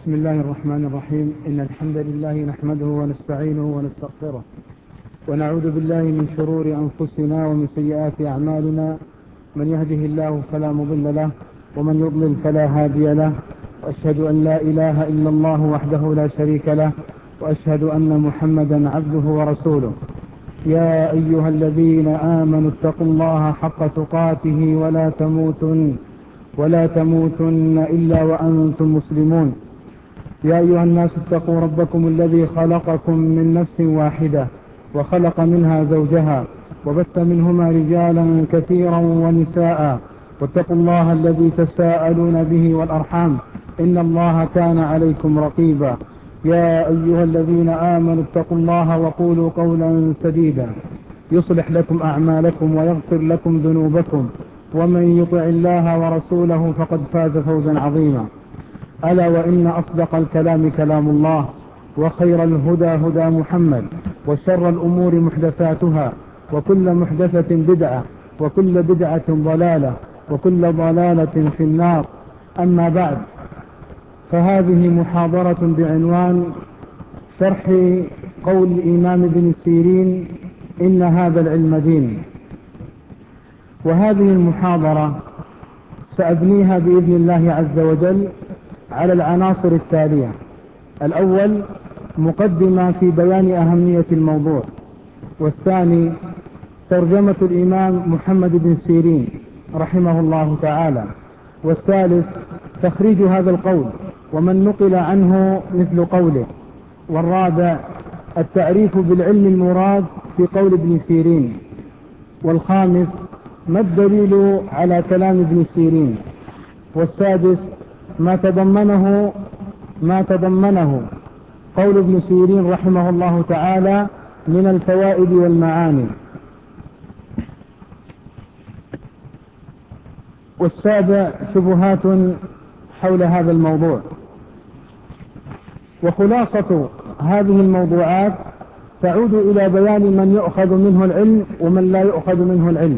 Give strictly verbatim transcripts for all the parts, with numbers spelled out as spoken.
بسم الله الرحمن الرحيم. إن الحمد لله نحمده ونستعينه ونستغفره ونعوذ بالله من شرور أنفسنا ومن سيئات أعمالنا. من يهده الله فلا مضل له ومن يضلل فلا هادي له، وأشهد أن لا إله إلا الله وحده لا شريك له، وأشهد أن محمدا عبده ورسوله. يا أيها الذين آمنوا اتقوا الله حق تقاته ولا تموتن ولا تموتن إلا وأنتم مسلمون. يا أيها الناس اتقوا ربكم الذي خلقكم من نفس واحدة وخلق منها زوجها وبث منهما رجالا كثيرا ونساء، واتقوا الله الذي تساءلون به والأرحام إن الله كان عليكم رقيبا. يا أيها الذين آمنوا اتقوا الله وقولوا قولا سديدا يصلح لكم أعمالكم ويغفر لكم ذنوبكم، ومن يطع الله ورسوله فقد فاز فوزا عظيما. ألا وإن أصدق الكلام كلام الله، وخير الهدى هدى محمد، وشر الأمور محدثاتها، وكل محدثة بدعة، وكل بدعة ضلالة، وكل ضلالة في النار. أما بعد، فهذه محاضرة بعنوان شرح قول الإمام ابن سيرين: إن هذا العلم دين. وهذه المحاضرة سأبنيها بإذن الله عز وجل على العناصر التالية: الأول مقدمة في بيان أهمية الموضوع، والثاني ترجمة الإمام محمد بن سيرين رحمه الله تعالى، والثالث تخريج هذا القول ومن نقل عنه مثل قوله، والرابع التعريف بالعلم المراد في قول ابن سيرين، والخامس ما الدليل على كلام ابن سيرين، والسادس ما تضمنه ما تضمنه قول ابن سيرين رحمه الله تعالى من الفوائد والمعاني، والسابع شبهات حول هذا الموضوع. وخلاصة هذه الموضوعات تعود إلى بيان من يؤخذ منه العلم ومن لا يؤخذ منه العلم.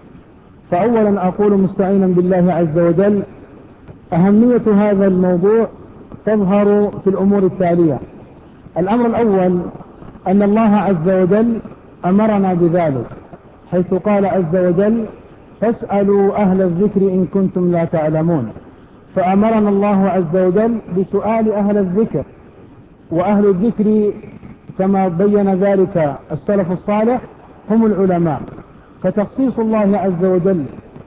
فأولا أقول مستعينا بالله عز وجل: أهمية هذا الموضوع تظهر في الأمور التالية. الأمر الأول أن الله عز وجل أمرنا بذلك، حيث قال عز وجل: فاسألوا أهل الذكر إن كنتم لا تعلمون. فأمرنا الله عز وجل بسؤال أهل الذكر، وأهل الذكر كما بين ذلك السلف الصالح هم العلماء. فتخصيص الله عز وجل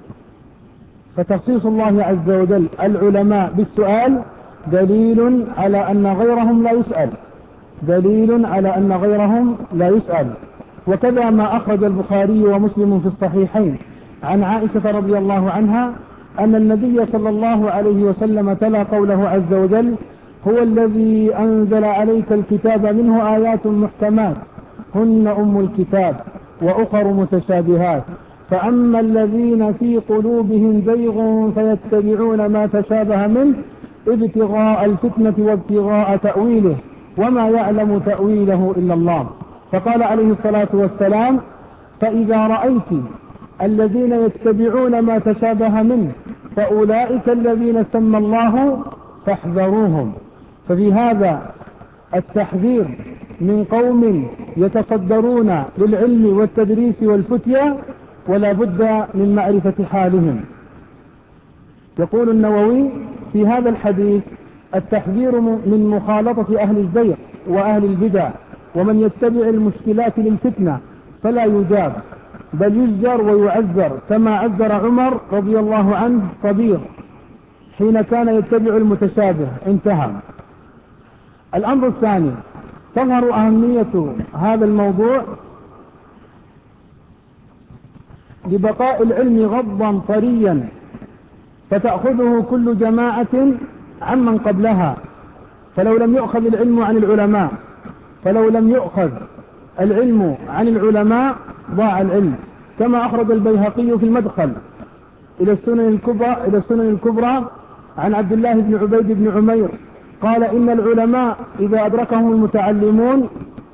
فتخصيص الله عز وجل العلماء بالسؤال دليل على أن غيرهم لا يسأل دليل على أن غيرهم لا يسأل. وكذا ما أخرج البخاري ومسلم في الصحيحين عن عائشة رضي الله عنها أن النبي صلى الله عليه وسلم تلا قوله عز وجل: هو الذي أنزل عليك الكتاب منه آيات محكمات هن أم الكتاب وأخر متشابهات، فأما الذين في قلوبهم زيغ فيتبعون ما تشابه منه ابتغاء الفتنة وابتغاء تأويله وما يعلم تأويله إلا الله. فقال عليه الصلاة والسلام: فإذا رأيت الذين يتبعون ما تشابه منه فأولئك الذين سمى الله فاحذروهم. ففي هذا التحذير من قوم يتصدرون للعلم والتدريس والفتية ولا بد من معرفة حالهم. يقول النووي في هذا الحديث: التحذير من مخالطة أهل الزيغ وأهل البدع ومن يتبع المشكلات للفتنة فلا يجاب، بل يزجر ويعذر، كما عذر عمر رضي الله عنه صبير حين كان يتبع المتشابه. انتهى. الأمر الثاني: تظهر أهمية هذا الموضوع لبقاء العلم غضا طريا، فتأخذه كل جماعة عمن قبلها. فلو لم يؤخذ العلم عن العلماء فلو لم يؤخذ العلم عن العلماء ضاع العلم، كما أخرج البيهقي في المدخل إلى السنن الكبرى إلى السنن الكبرى عن عبد الله بن عبيد بن عمير قال: إن العلماء إذا أدركهم المتعلمون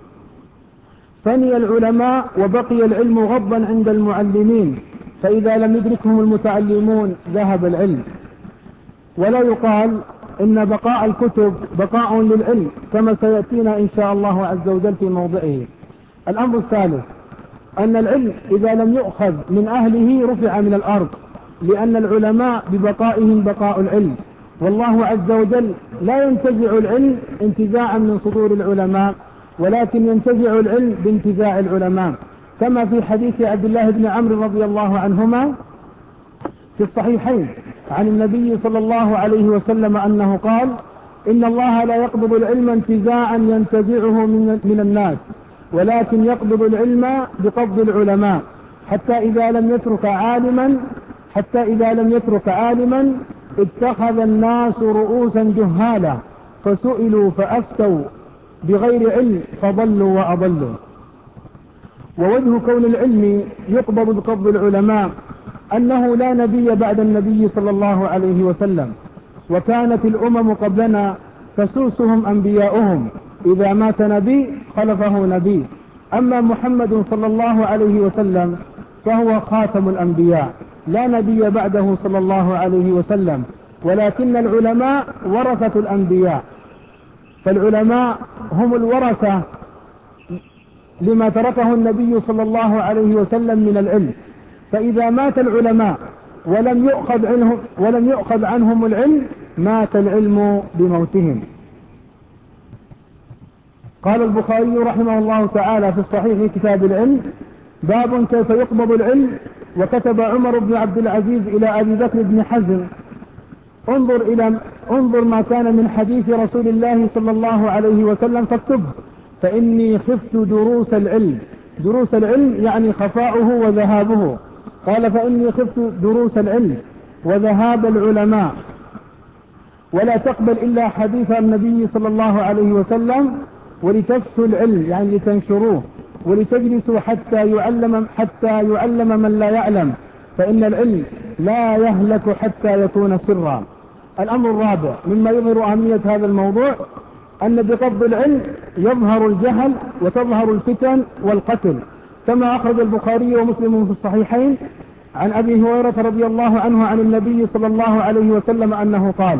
فني العلماء وبقي العلم غضا عند المعلمين، فإذا لم يدركهم المتعلمون ذهب العلم. ولا يقال إن بقاء الكتب بقاء للعلم كما سيأتينا إن شاء الله عز وجل في موضعه. الأمر الثالث أن العلم إذا لم يؤخذ من أهله رفع من الأرض، لأن العلماء ببقائهم بقاء العلم، والله عز وجل لا ينتزع العلم انتزاعا من صدور العلماء، ولكن ينتزع العلم بانتزاع العلماء، كما في حديث عبد الله بن عمرو رضي الله عنهما في الصحيحين عن النبي صلى الله عليه وسلم أنه قال: إن الله لا يقبض العلم انتزاعا ينتزعه من الناس، ولكن يقبض العلم بقبض العلماء، حتى إذا لم يترك عالما حتى إذا لم يترك عالما اتخذ الناس رؤوسا جهالا فسئلوا فأفتوا بغير علم فضلوا وأضلوا. ووجه كون العلم يقبض بقبض العلماء أنه لا نبي بعد النبي صلى الله عليه وسلم، وكانت الأمم قبلنا تسوسهم أنبياؤهم، إذا مات نبي خلفه نبي، أما محمد صلى الله عليه وسلم فهو خاتم الأنبياء، لا نبي بعده صلى الله عليه وسلم، ولكن العلماء ورثة الأنبياء، فالعلماء هم الورثة لما تركه النبي صلى الله عليه وسلم من العلم، فإذا مات العلماء ولم يؤخذ عنهم, ولم يؤخذ عنهم العلم مات العلم بموتهم. قال البخاري رحمه الله تعالى في الصحيح كتاب العلم: باب كيف يقبض العلم. وكتب عمر بن عبد العزيز إلى أبي بكر بن حزم: انظر, إلى انظر ما كان من حديث رسول الله صلى الله عليه وسلم فاكتبه، فإني خفت دروس العلم. دروس العلم يعني خفاؤه وذهابه. قال: فإني خفت دروس العلم وذهاب العلماء، ولا تقبل إلا حديث النبي صلى الله عليه وسلم، ولتفسوا العلم يعني لتنشروه، ولتجلسوا حتى يعلم حتى يعلم من لا يعلم، فإن العلم لا يهلك حتى يكون سرا. الأمر الرابع مما يظهر أهمية هذا الموضوع أن بقبض العلم يظهر الجهل وتظهر الفتن والقتل، كما أخرج البخاري ومسلم في الصحيحين عن أبي هريرة رضي الله عنه عن النبي صلى الله عليه وسلم أنه قال: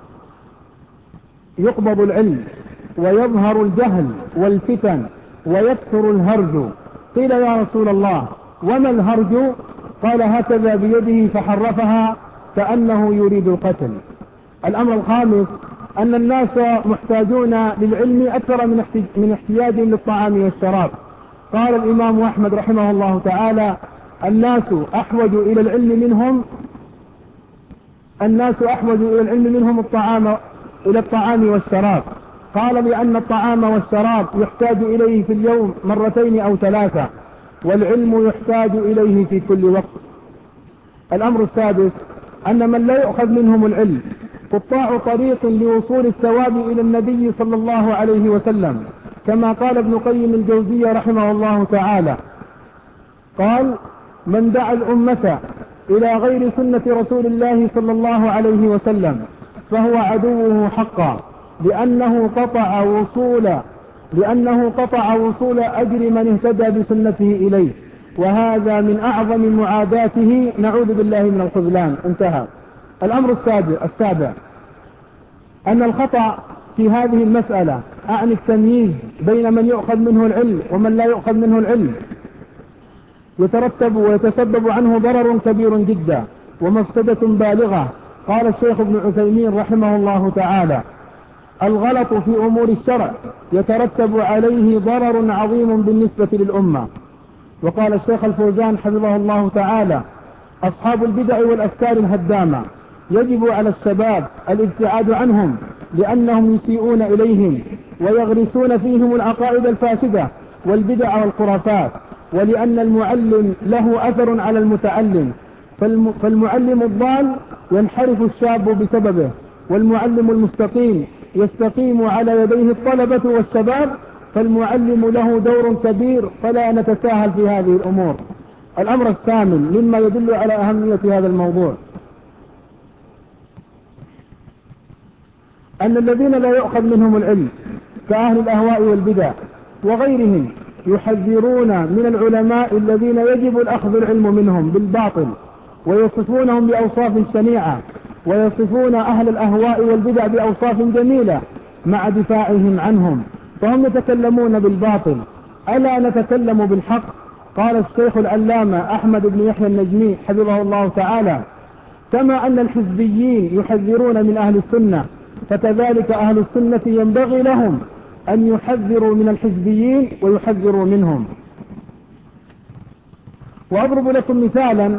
يقبض العلم ويظهر الجهل والفتن ويكثر الهرج. قيل: يا رسول الله وما الهرج؟ قال: هكذا بيده فحرفها كأنه يريد القتل. الأمر الخامس أن الناس محتاجون للعلم أكثر من احتياجهم للطعام والشراب. قال الإمام أحمد رحمه الله تعالى: الناس أحوج إلى العلم منهم الناس أحوج إلى العلم منهم الطعام إلى الطعام والشراب. قال: لأن الطعام والشراب يحتاج إليه في اليوم مرتين أو ثلاثة، والعلم يحتاج إليه في كل وقت. الأمر السادس أن من لا يؤخذ منهم العلم قطاع طريق لوصول الثواب إلى النبي صلى الله عليه وسلم، كما قال ابن قيم الجوزية رحمه الله تعالى، قال: من دعا الأمة إلى غير سنة رسول الله صلى الله عليه وسلم فهو عدوه حقا، لأنه قطع وصول لأنه قطع وصول أجر من اهتدى بسنته إليه، وهذا من أعظم معاداته، نعوذ بالله من الخذلان. انتهى. الأمر السابع أن الخطأ في هذه المسألة، أعني التمييز بين من يؤخذ منه العلم ومن لا يؤخذ منه العلم، يترتب ويتسبب عنه ضرر كبير جدا ومفسدة بالغة. قال الشيخ ابن عثيمين رحمه الله تعالى: الغلط في أمور الشرع يترتب عليه ضرر عظيم بالنسبة للأمة. وقال الشيخ الفوزان حفظه الله تعالى: أصحاب البدع والأفكار الهدامة يجب على الشباب الابتعاد عنهم، لأنهم يسيئون إليهم ويغرسون فيهم العقائد الفاسدة والبدع والخرافات، ولأن المعلم له أثر على المتعلم، فالمعلم الضال ينحرف الشاب بسببه، والمعلم المستقيم يستقيم على يديه الطلبة والشباب، فالمعلم له دور كبير، فلا نتساهل في هذه الأمور. الأمر الثامن مما يدل على أهمية هذا الموضوع أن الذين لا يؤخذ منهم العلم كأهل الأهواء والبدع وغيرهم يحذرون من العلماء الذين يجب الأخذ العلم منهم بالباطل، ويصفونهم بأوصاف شنيعة ويصفون أهل الأهواء والبدع بأوصاف جميلة مع دفاعهم عنهم، فهم يتكلمون بالباطل. ألا نتكلم بالحق؟ قال الشيخ العلامة أحمد بن يحيى النجمي حفظه الله تعالى: كما أن الحزبيين يحذرون من أهل السنة، فكذلك أهل السنة ينبغي لهم أن يحذروا من الحزبيين ويحذروا منهم. وأضرب لكم مثالا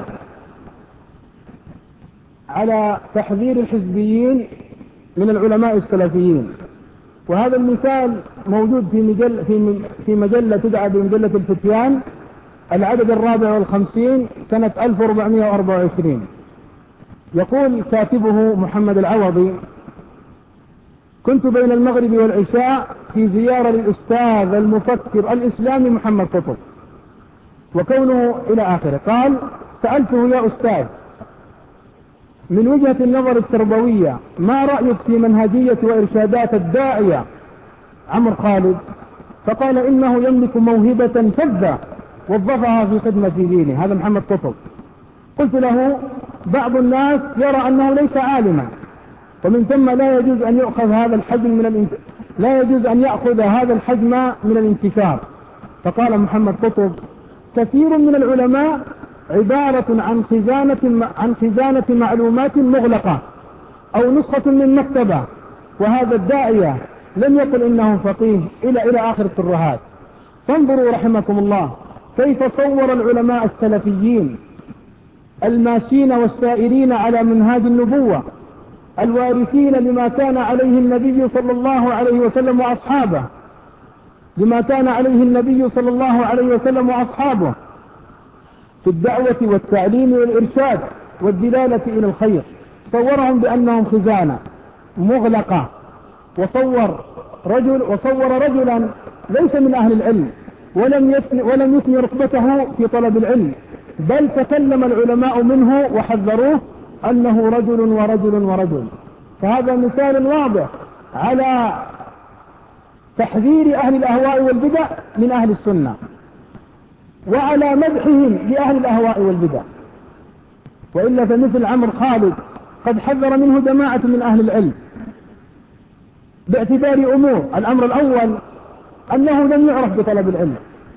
على تحذير الحزبيين من العلماء السلفيين، وهذا المثال موجود في مجلة, في في مجلة تدعى بمجلة الفتيان، العدد الرابع والخمسين سنة ألف وأربعمائة وأربعة وعشرين. يقول كاتبه محمد العوضي: كنت بين المغرب والعشاء في زيارة للأستاذ المفكر الإسلامي محمد قطب، وكونه إلى آخره. قال: سألته: يا أستاذ، من وجهة النظر التربوية ما رأيك في منهجية وإرشادات الداعية عمرو خالد؟ فقال: إنه يملك موهبة فذة وظفها في خدمة دينه. هذا محمد قطب. قلت له: بعض الناس يرى أنه ليس عالما، ومن ثم لا يجوز أن يأخذ هذا الحجم من الانت... لا يجوز أن يأخذ هذا الحجم من الانتشار. فقال محمد قطب: كثير من العلماء عبارة عن خزانة عن خزانة معلومات مغلقة أو نسخة من مكتبة، وهذا الداعية لم يقل إنه فقيه إلى إلى آخر الترهات. فانظروا رحمكم الله كيف صور العلماء السلفيين الماشين والسائرين على منهاج النبوة، الوارثين لما كان عليه النبي صلى الله عليه وسلم وأصحابه لما كان عليه النبي صلى الله عليه وسلم وأصحابه في الدعوة والتعليم والإرشاد والدلالة إلى الخير. صورهم بأنهم خزانة مغلقة، وصور رجل وصور رجلا ليس من أهل العلم، ولم يثني ولم يثني رتبته في طلب العلم، بل تكلم العلماء منه وحذروه أنه رجل ورجل ورجل. فهذا مثال واضح على تحذير أهل الأهواء والبدع من أهل السنة، وعلى مدحهم لأهل الأهواء والبدع. وإلا فمثل عمرو خالد قد حذر منه جماعة من أهل العلم باعتبار أمور. الأمر الأول أنه لم يعرف بطلب العلم.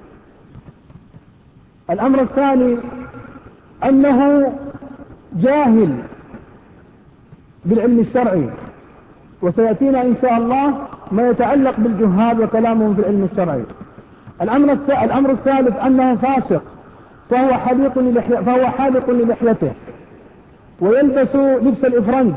الأمر الثاني أنه جاهل بالعلم الشرعي، وسيأتينا إن شاء الله ما يتعلق بالجهاد وكلامهم في العلم الشرعي. الأمر الأمر الثالث أنه فاسق، فهو حالق للحيته فهو حالق للحيته ويلبس لبس الإفرنج،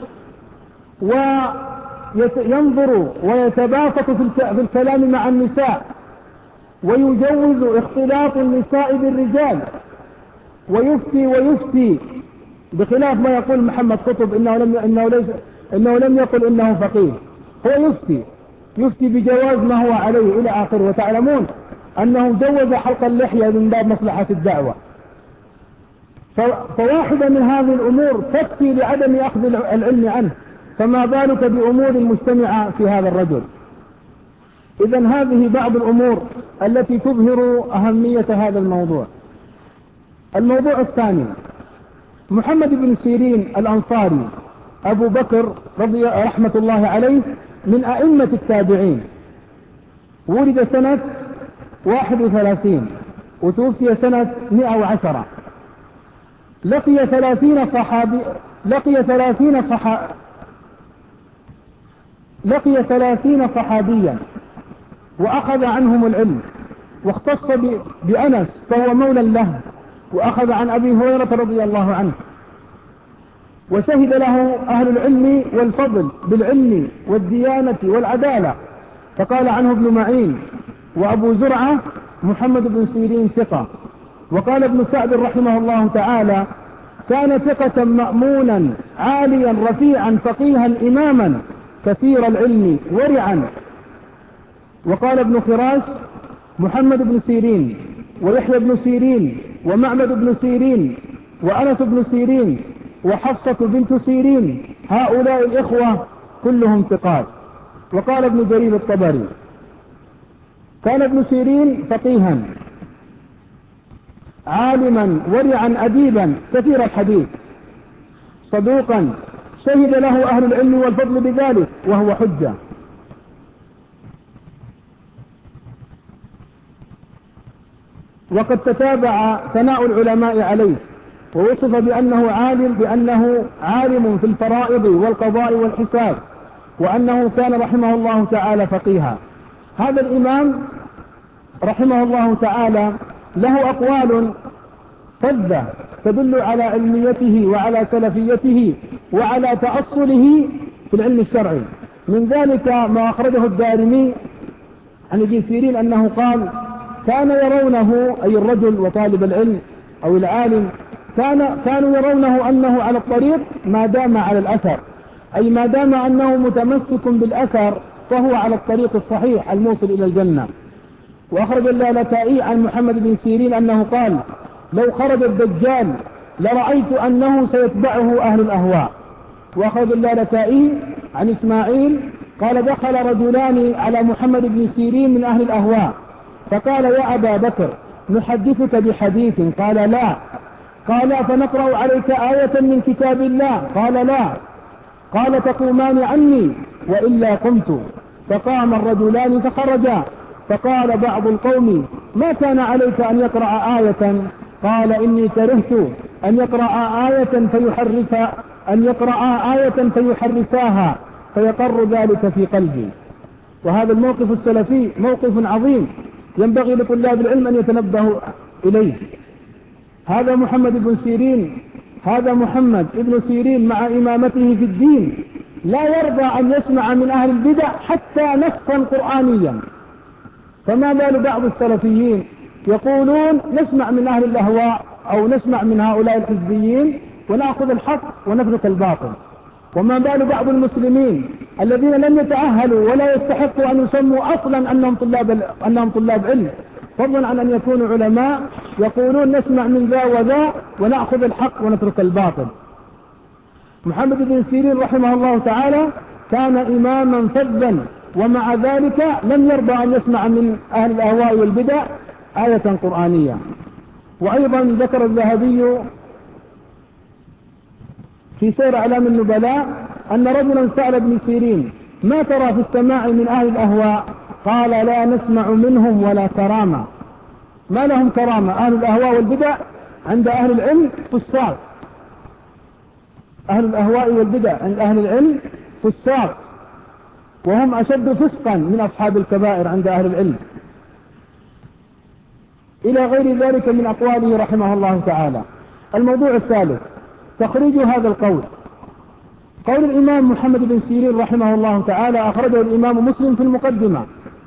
وينظر ويتباسط في الكلام مع النساء، ويجوز اختلاط النساء بالرجال، ويفتي ويفتي بخلاف ما يقول محمد قطب إنه لم إنه ليس إنه لم يقل إنه فقيه. هو يفتي يفتي بجواز ما هو عليه إلى آخره. وتعلمون أنه جوز حلق اللحية من باب مصلحة الدعوة. فواحدة من هذه الأمور تكفي لعدم أخذ العلم عنه، فما بالك بأمور مجتمعة في هذا الرجل. إذن هذه بعض الأمور التي تظهر أهمية هذا الموضوع. الموضوع الثاني: محمد بن سيرين الأنصاري أبو بكر رضي رحمة الله عليه من أئمة التابعين، ولد سنة واحد وثلاثين وتوفي سنة مئة وعشرة. لقي ثلاثين صحابي لقي ثلاثين صحا لقي ثلاثين صحابيا وأخذ عنهم العلم، واختص بأنس فهو مولى له، وأخذ عن أبي هريرة رضي الله عنه. وشهد له أهل العلم والفضل بالعلم والديانة والعدالة، فقال عنه ابن معين وأبو زرعة: محمد بن سيرين ثقة. وقال ابن سعد رحمه الله تعالى: كان ثقة مأمونا عاليا رفيعا فقيها إماما كثير العلم ورعا. وقال ابن خراش: محمد بن سيرين ويحيى بن سيرين ومعبد بن سيرين وأنس بن سيرين وحفصة بنت سيرين، هؤلاء الإخوة كلهم ثقات. وقال ابن جرير الطبري: كان ابن سيرين فقيها عالما ورعا أديبا كثير الحديث، صدوقا شهد له أهل العلم والفضل بذلك وهو حجة. وقد تتابع ثناء العلماء عليه، ووصف بأنه عالم بأنه عالم في الفرائض والقضاء والحساب، وأنه كان رحمه الله تعالى فقيها. هذا الإمام رحمه الله تعالى له أقوال فذة تدل على علميته وعلى سلفيته وعلى تأصله في العلم الشرعي. من ذلك ما أخرجه الدارمي عن ابن سيرين أنه قال: كان يرونه، أي الرجل وطالب العلم أو العالم، كان كانوا يرونه أنه على الطريق ما دام على الأثر، أي ما دام أنه متمسك بالأثر فهو على الطريق الصحيح الموصل إلى الجنة. وأخرج اللالكائي عن محمد بن سيرين أنه قال: لو خرج الدجال لرأيت أنه سيتبعه أهل الأهواء. وأخرج اللالكائي عن إسماعيل قال: دخل رجلان على محمد بن سيرين من أهل الأهواء فقال: يا أبا بكر نحدثك بحديث؟ قال: لا. قال: فنقرأ عليك آية من كتاب الله؟ قال: لا. قال: تقومان عني وإلا قمت. فقام الرجلان فخرجا، فقال بعض القوم: ما كان عليك أن يقرأ آية؟ قال: إني كرهت أن يقرأ آية فيحرف أن يقرأ آية فيحرفاها فيقر ذلك في قلبي. وهذا الموقف السلفي موقف عظيم ينبغي لطلاب العلم أن يتنبهوا إليه. هذا محمد بن سيرين هذا محمد بن سيرين مع إمامته في الدين لا يرضى أن يسمع من أهل البدع حتى نصا قرآنيا. فما بال بعض السلفيين يقولون نسمع من أهل الأهواء أو نسمع من هؤلاء الحزبيين ونأخذ الحق ونترك الباطل. وما بال بعض المسلمين الذين لم يتأهلوا ولا يستحقوا أن يسموا أصلا أنهم طلاب أنهم طلاب علم، فضلا عن أن يكونوا علماء، يقولون نسمع من ذا وذا ونأخذ الحق ونترك الباطل. محمد بن سيرين رحمه الله تعالى كان إماما فذا، ومع ذلك لم يرضى أن يسمع من أهل الأهواء والبدع آية قرآنية. وأيضا ذكر الذهبي في سير أعلام النبلاء أن رجلا سأل ابن سيرين: ما ترى في السماع من أهل الأهواء؟ قال: لا نسمع منهم ولا كرامة. ما لهم كرامة؟ أهل الأهواء والبدع عند أهل العلم فساق، أهل الأهواء والبدع عند أهل العلم فساق، وهم أشد فسقا من أصحاب الكبائر عند أهل العلم، إلى غير ذلك من أقواله رحمه الله تعالى. الموضوع الثالث تخريج هذا القول. قول الإمام محمد بن سيرين رحمه الله تعالى أخرجه الإمام مسلم في المقدمة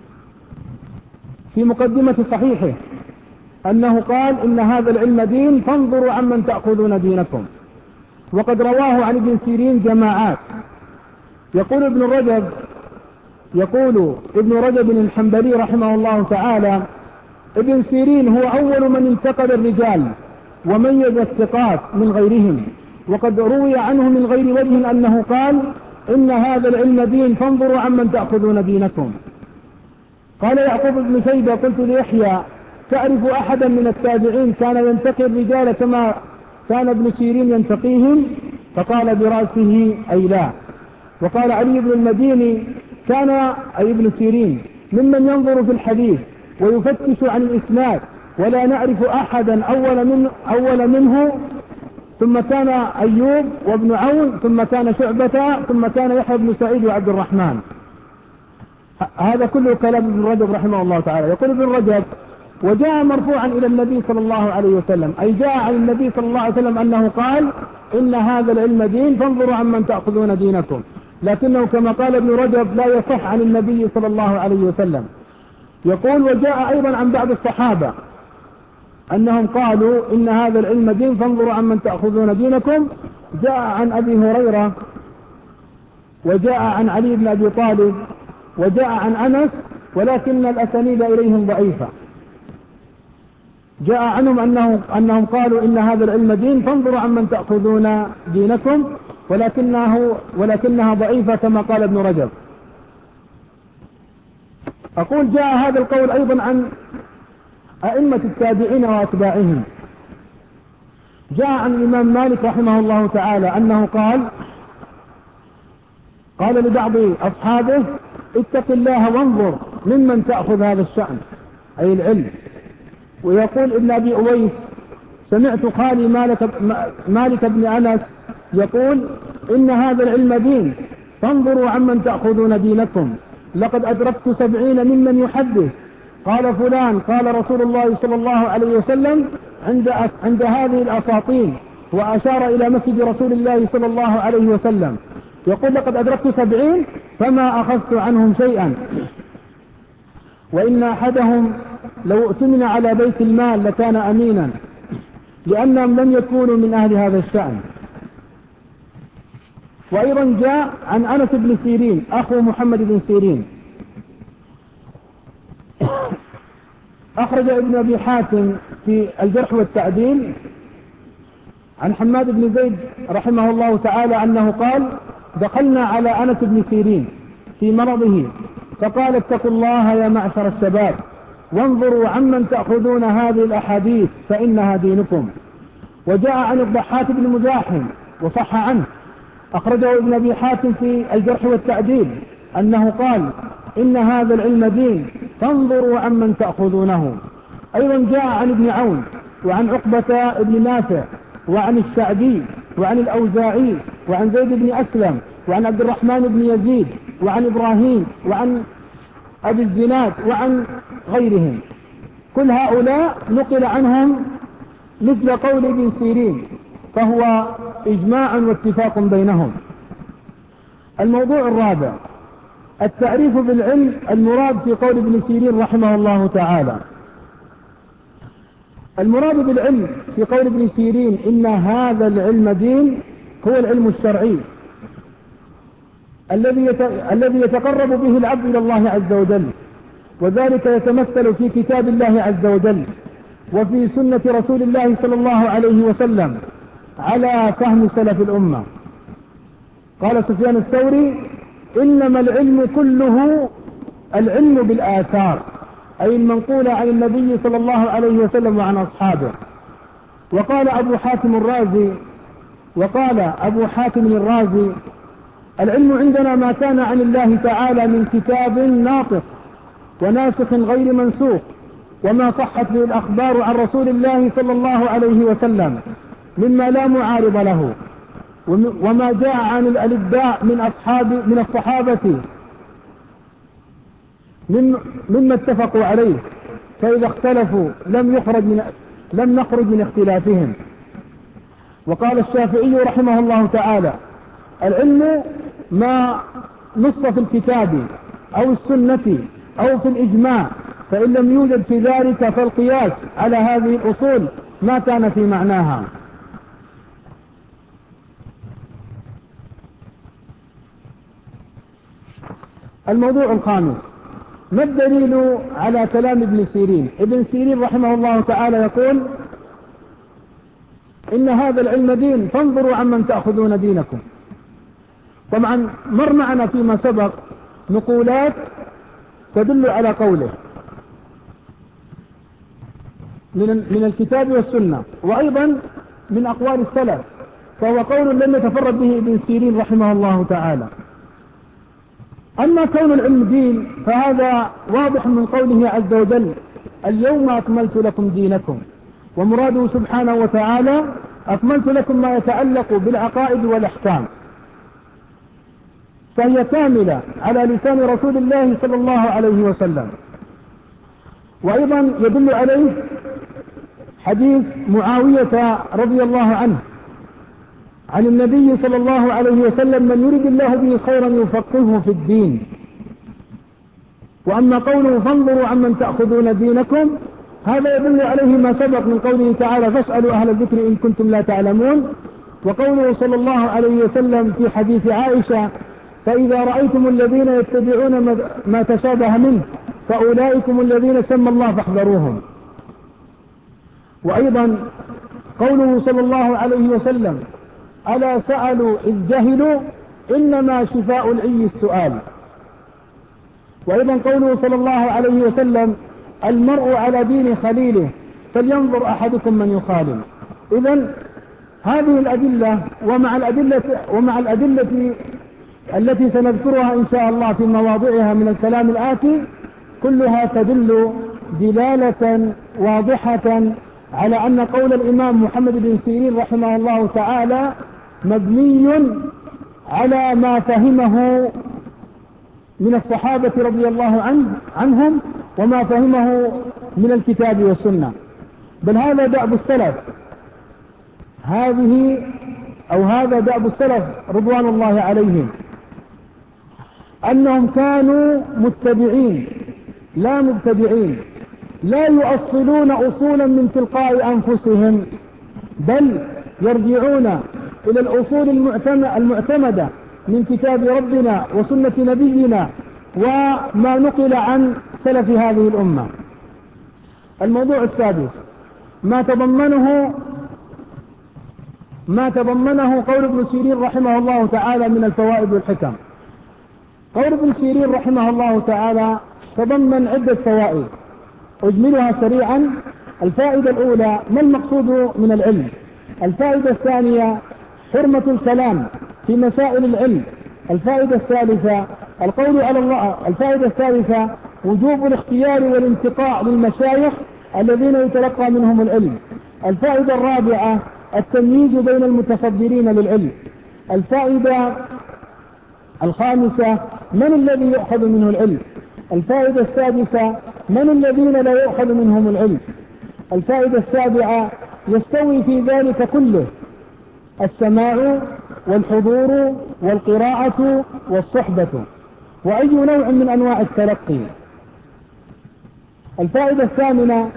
في مقدمة صحيحه أنه قال: إن هذا العلم دين فانظروا عمن تأخذون دينكم. وقد رواه عن ابن سيرين جماعات. يقول ابن رجب يقول ابن رجب الحنبلي رحمه الله تعالى: ابن سيرين هو أول من انتقد الرجال وميز الثقات من غيرهم. وقد روي عنه من غير وجه أنه قال: إن هذا العلم دين فانظروا عمن تأخذون دينكم. قال يعقوب بن شيبة: قلت ليحيى: تعرف أحدا من التابعين كان ينتقي الرجال كما كان ابن سيرين ينتقيهم؟ فقال برأسه: أي لا. وقال علي بن المديني: كان أي ابن سيرين ممن ينظر في الحديث ويفتش عن الإسناد، ولا نعرف أحدا أول, من أول منه، ثم كان أيوب وابن عون، ثم كان شعبة، ثم كان يحيى بن سعيد وعبد الرحمن. هذا كله كلام ابن رجب رحمه الله تعالى. يقول ابن رجب: وجاء مرفوعا إلى النبي صلى الله عليه وسلم، أي جاء عن النبي صلى الله عليه وسلم أنه قال: إن هذا العلم دين فانظروا عمن تأخذون دينكم. لكنه كما قال ابن رجب لا يصح عن النبي صلى الله عليه وسلم. يقول: وجاء أيضا عن بعض الصحابة أنهم قالوا: إن هذا العلم دين فانظروا عمن تأخذون دينكم. جاء عن أبي هريرة، وجاء عن علي بن أبي طالب، وجاء عن أنس، ولكن الأسانيد إليهم ضعيفة. جاء عنهم أنه أنهم قالوا: إن هذا العلم دين فانظروا عمن تأخذون دينكم، ولكنه ولكنها ضعيفة كما قال ابن رجب. أقول: جاء هذا القول أيضا عن أئمة التابعين وأتباعهم. جاء عن الإمام مالك رحمه الله تعالى أنه قال: قال لبعض أصحابه اتق الله وانظر ممن تأخذ هذا الشأن أي العلم. ويقول ابن أبي أويس سمعت خالي مالك, مالك بن أنس يقول إن هذا العلم دين فانظروا عمن تأخذون دينكم لقد أدركت سبعين ممن يحدث قال فلان قال رسول الله صلى الله عليه وسلم عند, عند هذه الأساطين وأشار إلى مسجد رسول الله صلى الله عليه وسلم يقول لقد أدركت سبعين فما أخذت عنهم شيئا وإن أحدهم لو اؤتمن على بيت المال لكان أمينا لأنهم لم يكونوا من أهل هذا الشأن. وأيضا جاء عن أنس بن سيرين أخو محمد بن سيرين أخرج ابن أبي حاتم في الجرح والتعديل عن حماد بن زيد رحمه الله تعالى أنه قال دخلنا على أنس بن سيرين في مرضه فقال اتقوا الله يا معشر الشباب وانظروا عمن تأخذون هذه الأحاديث فإنها دينكم. وجاء عن الضحاك بن مزاحم وصح عنه أخرجه ابن أبي حاتم في الجرح والتعديل أنه قال إن هذا العلم دين فانظروا عمن تأخذونه. أيضا جاء عن ابن عون وعن عقبة ابن نافع وعن الشعبي وعن الأوزاعي وعن زيد بن أسلم وعن عبد الرحمن بن يزيد وعن إبراهيم وعن أبي الزناد وعن غيرهم كل هؤلاء نقل عنهم مثل قول ابن سيرين فهو إجماع واتفاق بينهم. الموضوع الرابع التعريف بالعلم المراد في قول ابن سيرين رحمه الله تعالى. المراد بالعلم في قول ابن سيرين إن هذا العلم دين هو العلم الشرعي الذي الذي يتقرب به العبد إلى الله عز وجل وذلك يتمثل في كتاب الله عز وجل وفي سنة رسول الله صلى الله عليه وسلم على فهم سلف الأمة. قال سفيان الثوري إنما العلم كله العلم بالآثار أي المنقولة عن النبي صلى الله عليه وسلم وعن أصحابه. وقال أبو حاتم الرازي وقال أبو حاتم الرازي العلم عندنا ما كان عن الله تعالى من كتاب ناطق وناسخ غير منسوخ وما صحت به الأخبار عن رسول الله صلى الله عليه وسلم مما لا معارض له وما جاء عن الألباء من أصحاب من الصحابة مما اتفقوا عليه فإذا اختلفوا لم يخرج من لم نخرج من اختلافهم. وقال الشافعي رحمه الله تعالى العلم ما نص في الكتاب أو السنة أو في الإجماع فإن لم يوجد في ذلك فالقياس على هذه الأصول ما كان في معناها. الموضوع الخامس ما الدليل على كلام ابن سيرين؟ ابن سيرين رحمه الله تعالى يقول إن هذا العلم دين فانظروا عمن تأخذون دينكم. طبعا مر معنا فيما سبق نقولات تدل على قوله من من الكتاب والسنة وأيضا من أقوال السلف فهو قول لم يتفرد به ابن سيرين رحمه الله تعالى. أما كون العلم دين فهذا واضح من قوله عز وجل اليوم أكملت لكم دينكم ومراده سبحانه وتعالى أكملت لكم ما يتعلق بالعقائد والأحكام فهي كاملة على لسان رسول الله صلى الله عليه وسلم. وأيضا يدل عليه حديث معاوية رضي الله عنه عن النبي صلى الله عليه وسلم من يريد الله به خيرا يفقهه في الدين. وأما قوله فانظروا عمن تأخذون دينكم هذا يدل عليه ما سبق من قوله تعالى فاسألوا أهل الذكر إن كنتم لا تعلمون. وقوله صلى الله عليه وسلم في حديث عائشة فإذا رأيتم الذين يتبعون ما تشابه منه فأولئكم الذين سمى الله فاحذروهم. وأيضا قوله صلى الله عليه وسلم ألا سألوا إذ جهلوا إنما شفاء العي السؤال. وأيضا قوله صلى الله عليه وسلم المرء على دين خليله فلينظر أحدكم من يخالل. إذن هذه الأدلة ومع الأدلة, ومع الأدلة التي سنذكرها إن شاء الله في مواضعها من الكلام الآتي كلها تدل دلالة واضحة على أن قول الإمام محمد بن سيرين رحمه الله تعالى مبني على ما فهمه من الصحابة رضي الله عنه عنهم وما فهمه من الكتاب والسنة، بل هذا دأب السلف، هذه أو هذا دأب السلف رضوان الله عليهم، أنهم كانوا متبعين لا مبتدعين، لا يؤصلون أصولا من تلقاء أنفسهم، بل يرجعون إلى الأصول المعتمدة من كتاب ربنا وسنة نبينا وما نقل عن سلف هذه الأمة. الموضوع السادس ما تضمنه ما تضمنه قول ابن سيرين رحمه الله تعالى من الفوائد والحكم. قول ابن سيرين رحمه الله تعالى تضمن عدة فوائد أجملها سريعا. الفائدة الأولى ما المقصود من العلم. الفائدة الثانية حرمة الكلام في مسائل العلم. الفائدة الثالثة القول على الله. الفائدة الثالثة وجوب الاختيار والانتقاء للمشايخ الذين يتلقى منهم العلم. الفائدة الرابعة التمييز بين المتصدرين للعلم. الفائدة الخامسة من الذي يؤخذ منه العلم. الفائدة السادسة من الذين لا يؤخذ منهم العلم. الفائدة السابعة يستوي في ذلك كله السماع والحضور والقراءة والصحبة وأي نوع من أنواع التلقي. الفائدة الثامنة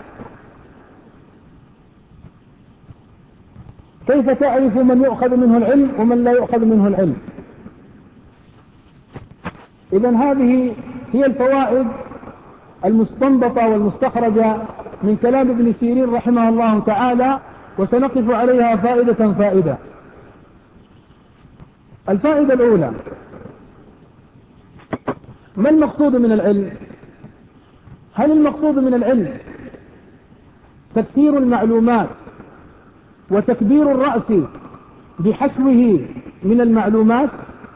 كيف تعرف من يؤخذ منه العلم ومن لا يؤخذ منه العلم. إذن هذه هي الفوائد المستنبطة والمستخرجة من كلام ابن سيرين رحمه الله تعالى، وسنقف عليها فائدة فائدة. الفائدة الأولى ما المقصود من العلم؟ هل المقصود من العلم تكثير المعلومات وتكبير الرأس بحشوه من المعلومات؟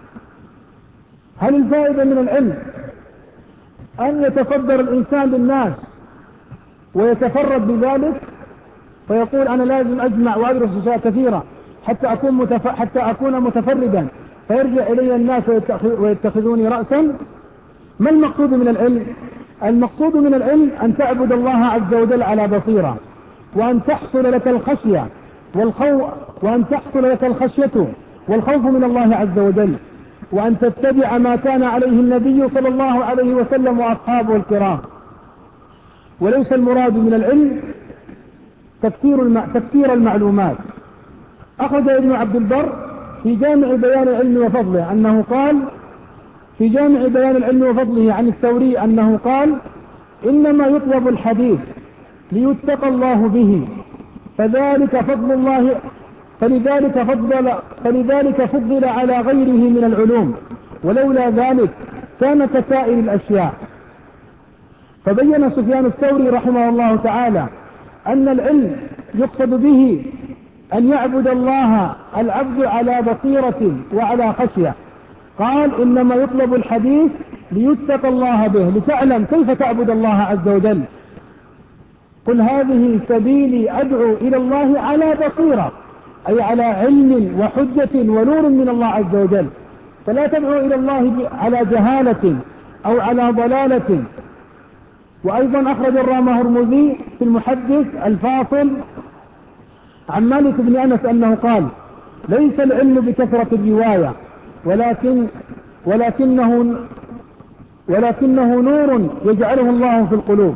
هل الفائدة من العلم أن يتصدر الإنسان للناس ويتفرد بذلك فيقول أنا لازم أجمع وأدرس أشياء كثيرة حتى أكون, متف... حتى أكون متفردا فيرجع إلي الناس ويتخذوني رأسا؟ ما المقصود من العلم؟ المقصود من العلم أن تعبد الله عز وجل على بصيرة، وأن تحصل لك الخشية والخوف وأن تحصل لك الخشية والخوف من الله عز وجل، وأن تتبع ما كان عليه النبي صلى الله عليه وسلم وأصحابه الكرام. وليس المراد من العلم تكثير, الم... تكثير المعلومات. أخرج ابن عبد البر في جامع بيان العلم وفضله أنه قال في جامع بيان العلم وفضله عن الثوري أنه قال إنما يطلب الحديث ليتقى الله به، فذلك فضل الله فلذلك فضل فلذلك فضل على غيره من العلوم، ولولا ذلك كان كسائر الأشياء. فبين سفيان الثوري رحمه الله تعالى أن العلم يقصد به أن يعبد الله العبد على بصيرة وعلى خشية. قال إنما يطلب الحديث ليتقى الله به، لتعلم كيف تعبد الله عز وجل. قل هذه سبيلي أدعو إلى الله على بصيرة، أي على علم وحجة ونور من الله عز وجل، فلا تدعو إلى الله على جهالة أو على ضلالة. وأيضا أخرج الرام هرمزي في المحدث الفاصل عن مالك بن أنس أنه قال ليس العلم بكثرة الرواية ولكن ولكنه ولكنه نور يجعله الله في القلوب.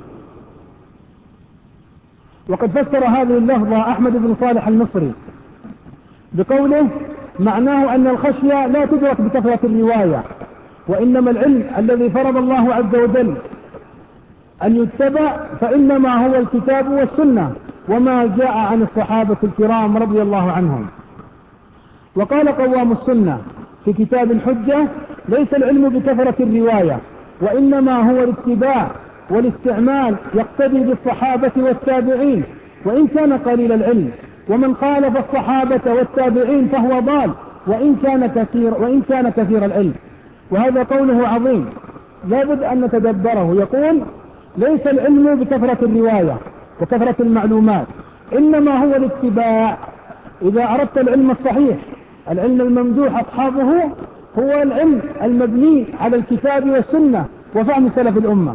وقد فسر هذه اللفظة أحمد بن صالح المصري بقوله معناه أن الخشية لا تدرك بكثرة الرواية، وإنما العلم الذي فرض الله عز وجل أن يتبع فإنما هو الكتاب والسنة وما جاء عن الصحابة الكرام رضي الله عنهم. وقال قوام السنة في كتاب الحجة ليس العلم بكثرة الرواية، وإنما هو الاتباع والاستعمال يقتدي بالصحابة والتابعين وإن كان قليل العلم، ومن خالف الصحابة والتابعين فهو ضال وإن كان كثير وإن كان كثير العلم. وهذا قوله عظيم لا بد أن نتدبره. يقول ليس العلم بكثرة الرواية وكثرة المعلومات، إنما هو الاتباع. إذا أردت العلم الصحيح، العلم الممدوح أصحابه، هو العلم المبني على الكتاب والسنة وفهم سلف الأمة.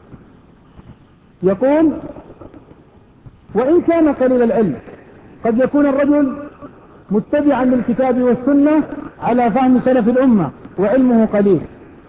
يقول وإن كان قليل العلم، قد يكون الرجل متبعا للكتاب والسنة على فهم سلف الأمة وعلمه قليل،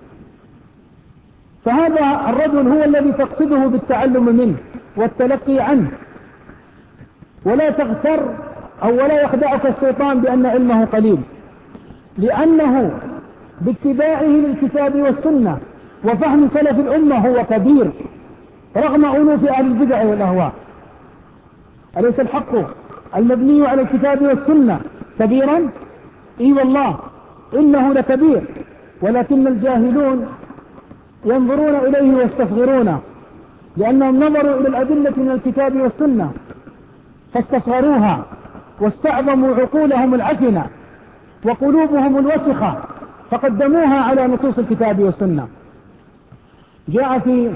فهذا الرجل هو الذي تقصده بالتعلم منه والتلقي عنه، ولا تغتر أو ولا يخدعك الشيطان بأن علمه قليل، لأنه باتباعه للكتاب والسنة وفهم سلف الأمة هو كبير رغم أنوف أهل البدع والأهواء. أليس الحق المبني على الكتاب والسنة كبيرا؟ إي والله إنه لكبير، ولكن الجاهلون ينظرون إليه ويستصغرونه، لأنهم نظروا إلى الأدلة من الكتاب والسنة فاستصغروها واستعظموا عقولهم العفنة وقلوبهم الوسخة فقدموها على نصوص الكتاب والسنة. جاء في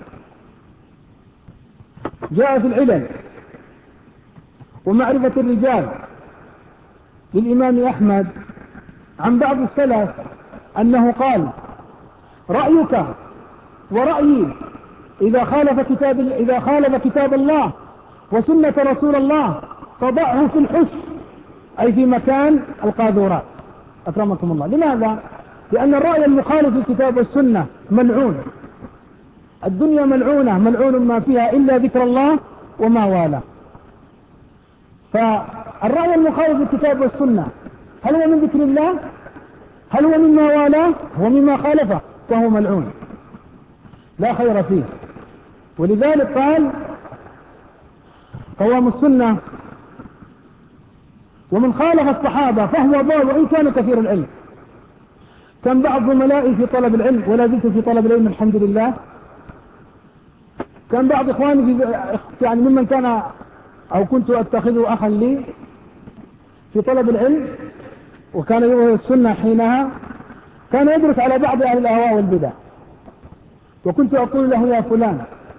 جاء في العلل ومعرفة الرجال للإمام أحمد عن بعض السلف أنه قال رأيك ورأيي إذا خالف كتاب إذا خالف كتاب الله وسنة رسول الله فضعه في الحس، أي في مكان القاذورات. أكرمكم الله. لماذا؟ لأن الرأي المخالف للكتاب والسنة ملعون، الدنيا ملعونة، ملعون ما فيها إلا ذكر الله وما والاه. فالرأي المخالف للكتاب والسنة هل هو من ذكر الله؟ هل هو مما والاه؟ هو مما خالفه، فهو ملعون لا خير فيه. ولذلك قال قوام السنة ومن خالف الصحابة فهو ضال وإن كان كثير العلم. كان بعض زملائي في طلب العلم ولا زلت في طلب العلم الحمد لله، كان بعض إخواني في يعني ممن كان أو كنت أتخذه أخا لي في طلب العلم وكان يظهر السنة حينها، كان يدرس على بعض أهل الأهواء والبدع، وكنت أقول له يا فلان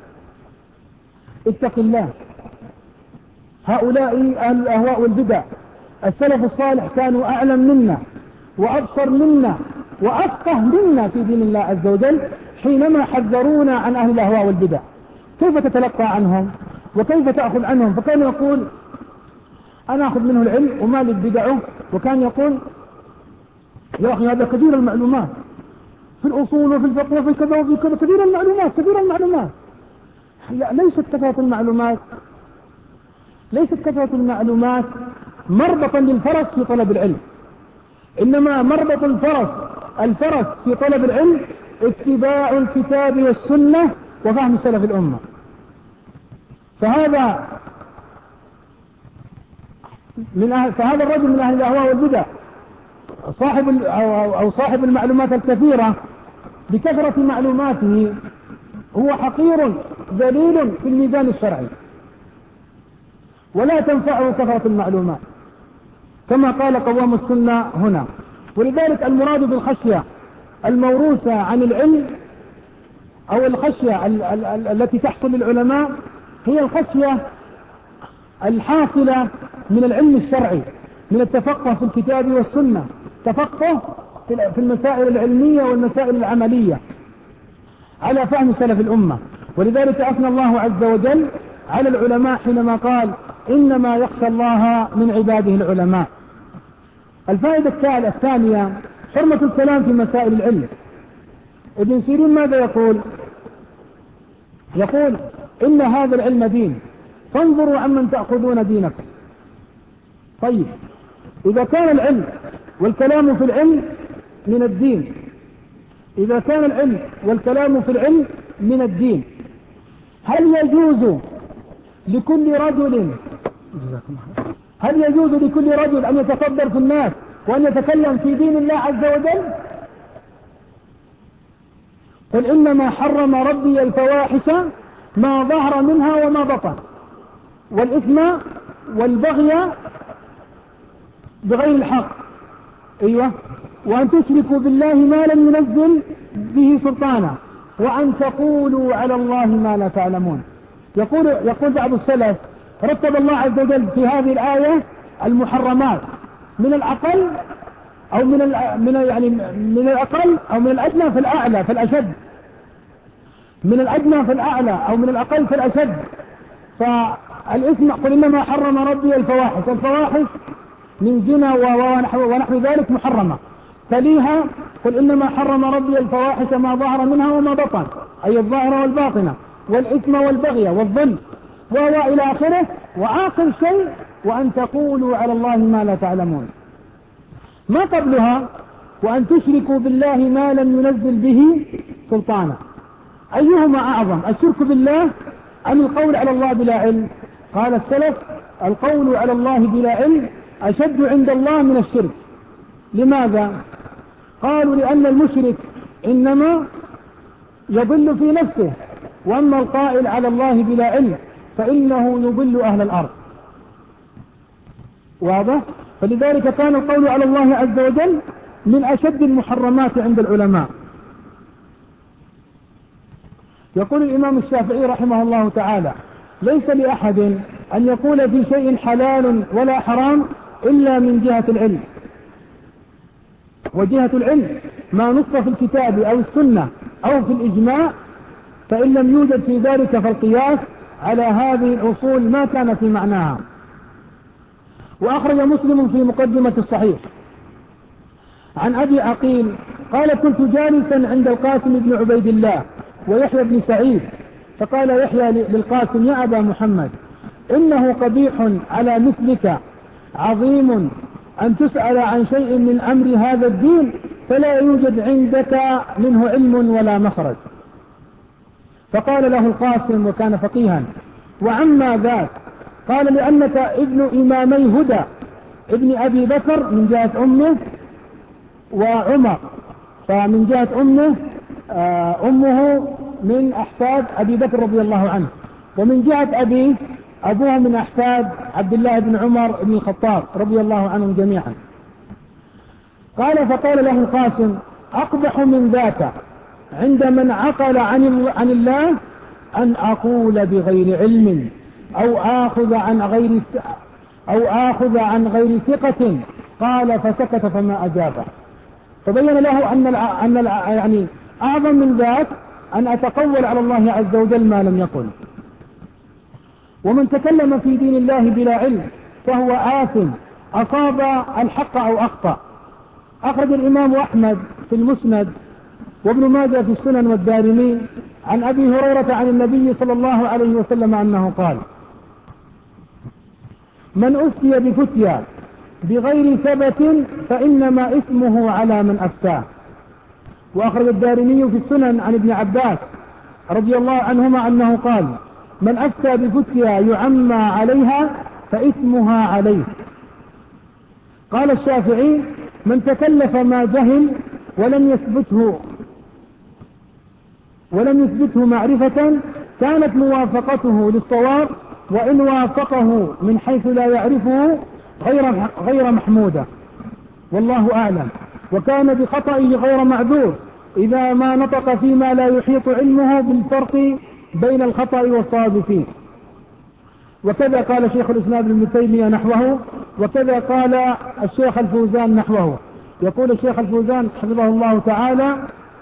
اتق الله، هؤلاء أهل الأهواء والبدع السلف الصالح كانوا أعلم منا وأبصر منا وأفقه منا في دين الله عز وجل حينما حذرونا عن أهل الأهواء والبدع. كيف تتلقى عنهم وكيف تأخذ عنهم؟ فكان يقول أنا أخذ منه العلم وما لي بدعه، وكان يقول يا أخي هذا كثير المعلومات في الأصول وفي الفقه وفي كذا وفي كذا، كثير المعلومات كثير المعلومات. لا، ليست كثرة المعلومات ليست كثرة المعلومات مربطا للفرس في طلب العلم، إنما مربط الفرس الفرس في طلب العلم اتباع الكتاب والسنة وفهم سلف الأمة. فهذا من أهل فهذا الرجل من أهل الأهواء والبدع صاحب أو صاحب المعلومات الكثيرة بكثرة معلوماته هو حقير ذليل في الميزان الشرعي، ولا تنفعه كثرة المعلومات كما قال قوام السنة هنا. ولذلك المراد بالخشية الموروثة عن العلم أو الخشية ال ال ال التي تحصل للعلماء هي الخشية الحاصلة من العلم الشرعي، من التفقه في الكتاب والسنة، تفقه في المسائل العلمية والمسائل العملية على فهم سلف الأمة. ولذلك أثنى الله عز وجل على العلماء حينما قال إنما يخشى الله من عباده العلماء. الفائدة الثانية حرمة الكلام في مسائل العلم. ابن سيرين ماذا يقول؟ يقول إن هذا العلم دين فانظروا عمن تأخذون دينكم. طيب إذا كان العلم والكلام في العلم من الدين إذا كان العلم والكلام في العلم من الدين هل يجوز لكل رجل هل يجوز لكل رجل أن يتصدر في الناس وأن يتكلم في دين الله عز وجل؟ قل إنما حرم ربي الفواحش ما ظهر منها وما بطن والإثم والبغي بغير الحق. أيوة وأن تشركوا بالله ما لم ينزل به سلطانا، وأن تقولوا على الله ما لا تعلمون. يقول يقول بعض السلف: رتب الله عز وجل في هذه الآية المحرمات من الأقل أو من من يعني من الأقل أو من الأدنى في الأعلى في الأشد، من الأدنى في الأعلى أو من الأقل في الأشد. فالإثم قل إنما حرم ربي الفواحش، الفواحش من زنا ونحو, ونحو ذلك محرمة. تليها قل إنما حرم ربي الفواحش ما ظهر منها وما بطن، أي الظاهر والباطنة، والإثم والبغي والظلم وهو إلى آخره. وآخر شيء: وأن تقولوا على الله ما لا تعلمون. ما قبلها: وأن تشركوا بالله ما لم ينزل به سلطانا. أيهما أعظم، الشرك بالله أم القول على الله بلا علم؟ قال السلف: القول على الله بلا علم أشد عند الله من الشرك. لماذا؟ قالوا: لأن المشرك إنما يضل في نفسه، وأما القائل على الله بلا علم فإنه يضل أهل الأرض. واضح؟ فلذلك كان القول على الله عز وجل من أشد المحرمات عند العلماء. يقول الإمام الشافعي رحمه الله تعالى: ليس لأحد أن يقول في شيء حلال ولا حرام إلا من جهة العلم، وجهة العلم ما نص في الكتاب أو السنة أو في الإجماع، فإن لم يوجد في ذلك فالقياس على هذه الأصول ما كان في معناها. وأخرج مسلم في مقدمة الصحيح عن أبي عقيل قال: كنت جالسا عند القاسم بن عبيد الله ويحيى بن سعيد، فقال يحيى للقاسم: يا أبا محمد، إنه قبيح على مثلك عظيم أن تسأل عن شيء من أمر هذا الدين فلا يوجد عندك منه علم ولا مخرج. فقال له القاسم وكان فقيها: وعما ذاك؟ قال: لأنك ابن إمامي هدى، ابن أبي بكر من جهة أمه وعمر، فمن جهة أمه أمه من أحفاد أبي بكر رضي الله عنه، ومن جهة أبيه أبوه من أحفاد عبد الله بن عمر بن الخطاب رضي الله عنهم جميعا. قال: فقال له القاسم: أقبح من ذاك عند من عقل عن عن الله أن أقول بغير علم أو آخذ عن غير أو آخذ عن غير ثقة. قال: فسكت فما أجابه. فبين له أن أن يعني أعظم من ذاك أن أتقول على الله عز وجل ما لم يقل. ومن تكلم في دين الله بلا علم فهو آثم، أصاب الحق أو أخطأ. أخرج الإمام أحمد في المسند وابن ماجه في السنن والدارمي عن أبي هريرة عن النبي صلى الله عليه وسلم أنه قال: من أفتي بفتيا بغير ثبت فإنما إثمه على من أفتاه. وأخرج الدارمي في السنن عن ابن عباس رضي الله عنهما أنه قال: من أفتى بفتيا يعمى عليها فإثمها عليه. قال الشافعي: من تكلف ما جهل ولم يثبته ولم يثبته معرفة كانت موافقته للصواب، وإن وافقه من حيث لا يعرفه غير غير محمودة، والله أعلم. وكان بخطئه غير معذور إذا ما نطق فيما لا يحيط علمه بالفرق بين الخطأ والصواب فيه. وكذا قال شيخ الإسلام ابن تيمية نحوه، وكذا قال الشيخ الفوزان نحوه. يقول الشيخ الفوزان حفظه الله تعالى: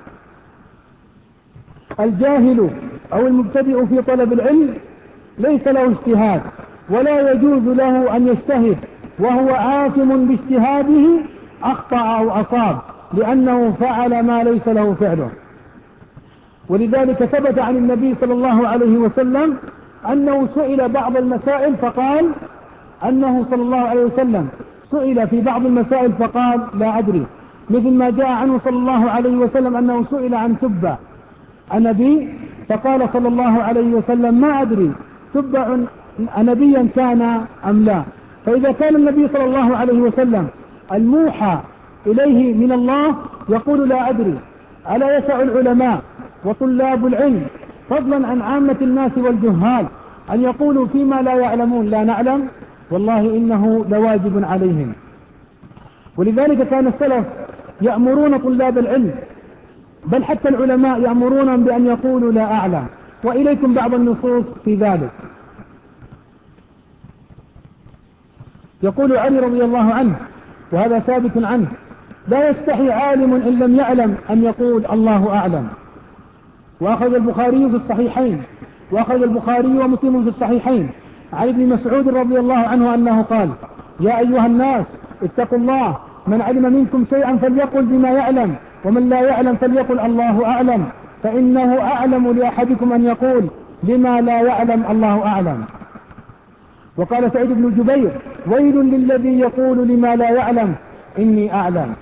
الجاهل أو المبتدئ في طلب العلم ليس له اجتهاد ولا يجوز له أن يجتهد، وهو آثم باجتهاده أخطأ أو أصاب، لأنه فعل ما ليس له فعله. ولذلك ثبت عن النبي صلى الله عليه وسلم أنه سئل بعض المسائل فقال أنه صلى الله عليه وسلم سئل في بعض المسائل فقال: لا أدري. مثل ما جاء عنه صلى الله عليه وسلم أنه سئل عن تبع أنبي فقال صلى الله عليه وسلم: ما أدري تبع أنبيا كان أم لا. فإذا كان النبي صلى الله عليه وسلم الموحى إليه من الله يقول لا أدري، ألا يسع العلماء وطلاب العلم فضلا عن عامة الناس والجهال أن يقولوا فيما لا يعلمون لا نعلم؟ والله إنه لواجب عليهم. ولذلك كان السلف يأمرون طلاب العلم، بل حتى العلماء يأمرونهم بأن يقولوا لا أعلم. وإليكم بعض النصوص في ذلك. يقول علي رضي الله عنه، وهذا ثابت عنه: لا يستحي عالم إن لم يعلم أن يقول الله أعلم. وأخذ البخاري في الصحيحين وأخذ البخاري ومسلم في الصحيحين عن ابن مسعود رضي الله عنه أنه قال: يا أيها الناس اتقوا الله، من علم منكم شيئا فليقل بما يعلم، ومن لا يعلم فليقل الله أعلم، فإنه أعلم لأحدكم أن يقول لما لا يعلم الله أعلم. وقال سعيد بن جبير: ويل للذي يقول لما لا يعلم إني أعلم.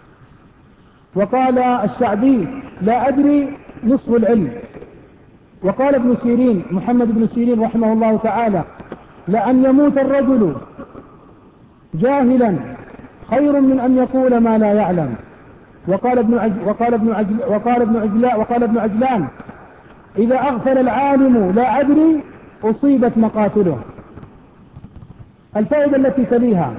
وقال الشعبي: لا أدري نصف العلم. وقال ابن سيرين محمد بن سيرين رحمه الله تعالى: لأن يموت الرجل جاهلا خير من أن يقول ما لا يعلم. وقال ابن عج... وقال ابن عجل... وقال ابن عجلان وقال ابن عجلان: إذا أغفل العالم لا أدري أصيبت مقاتله. الفائدة التي تليها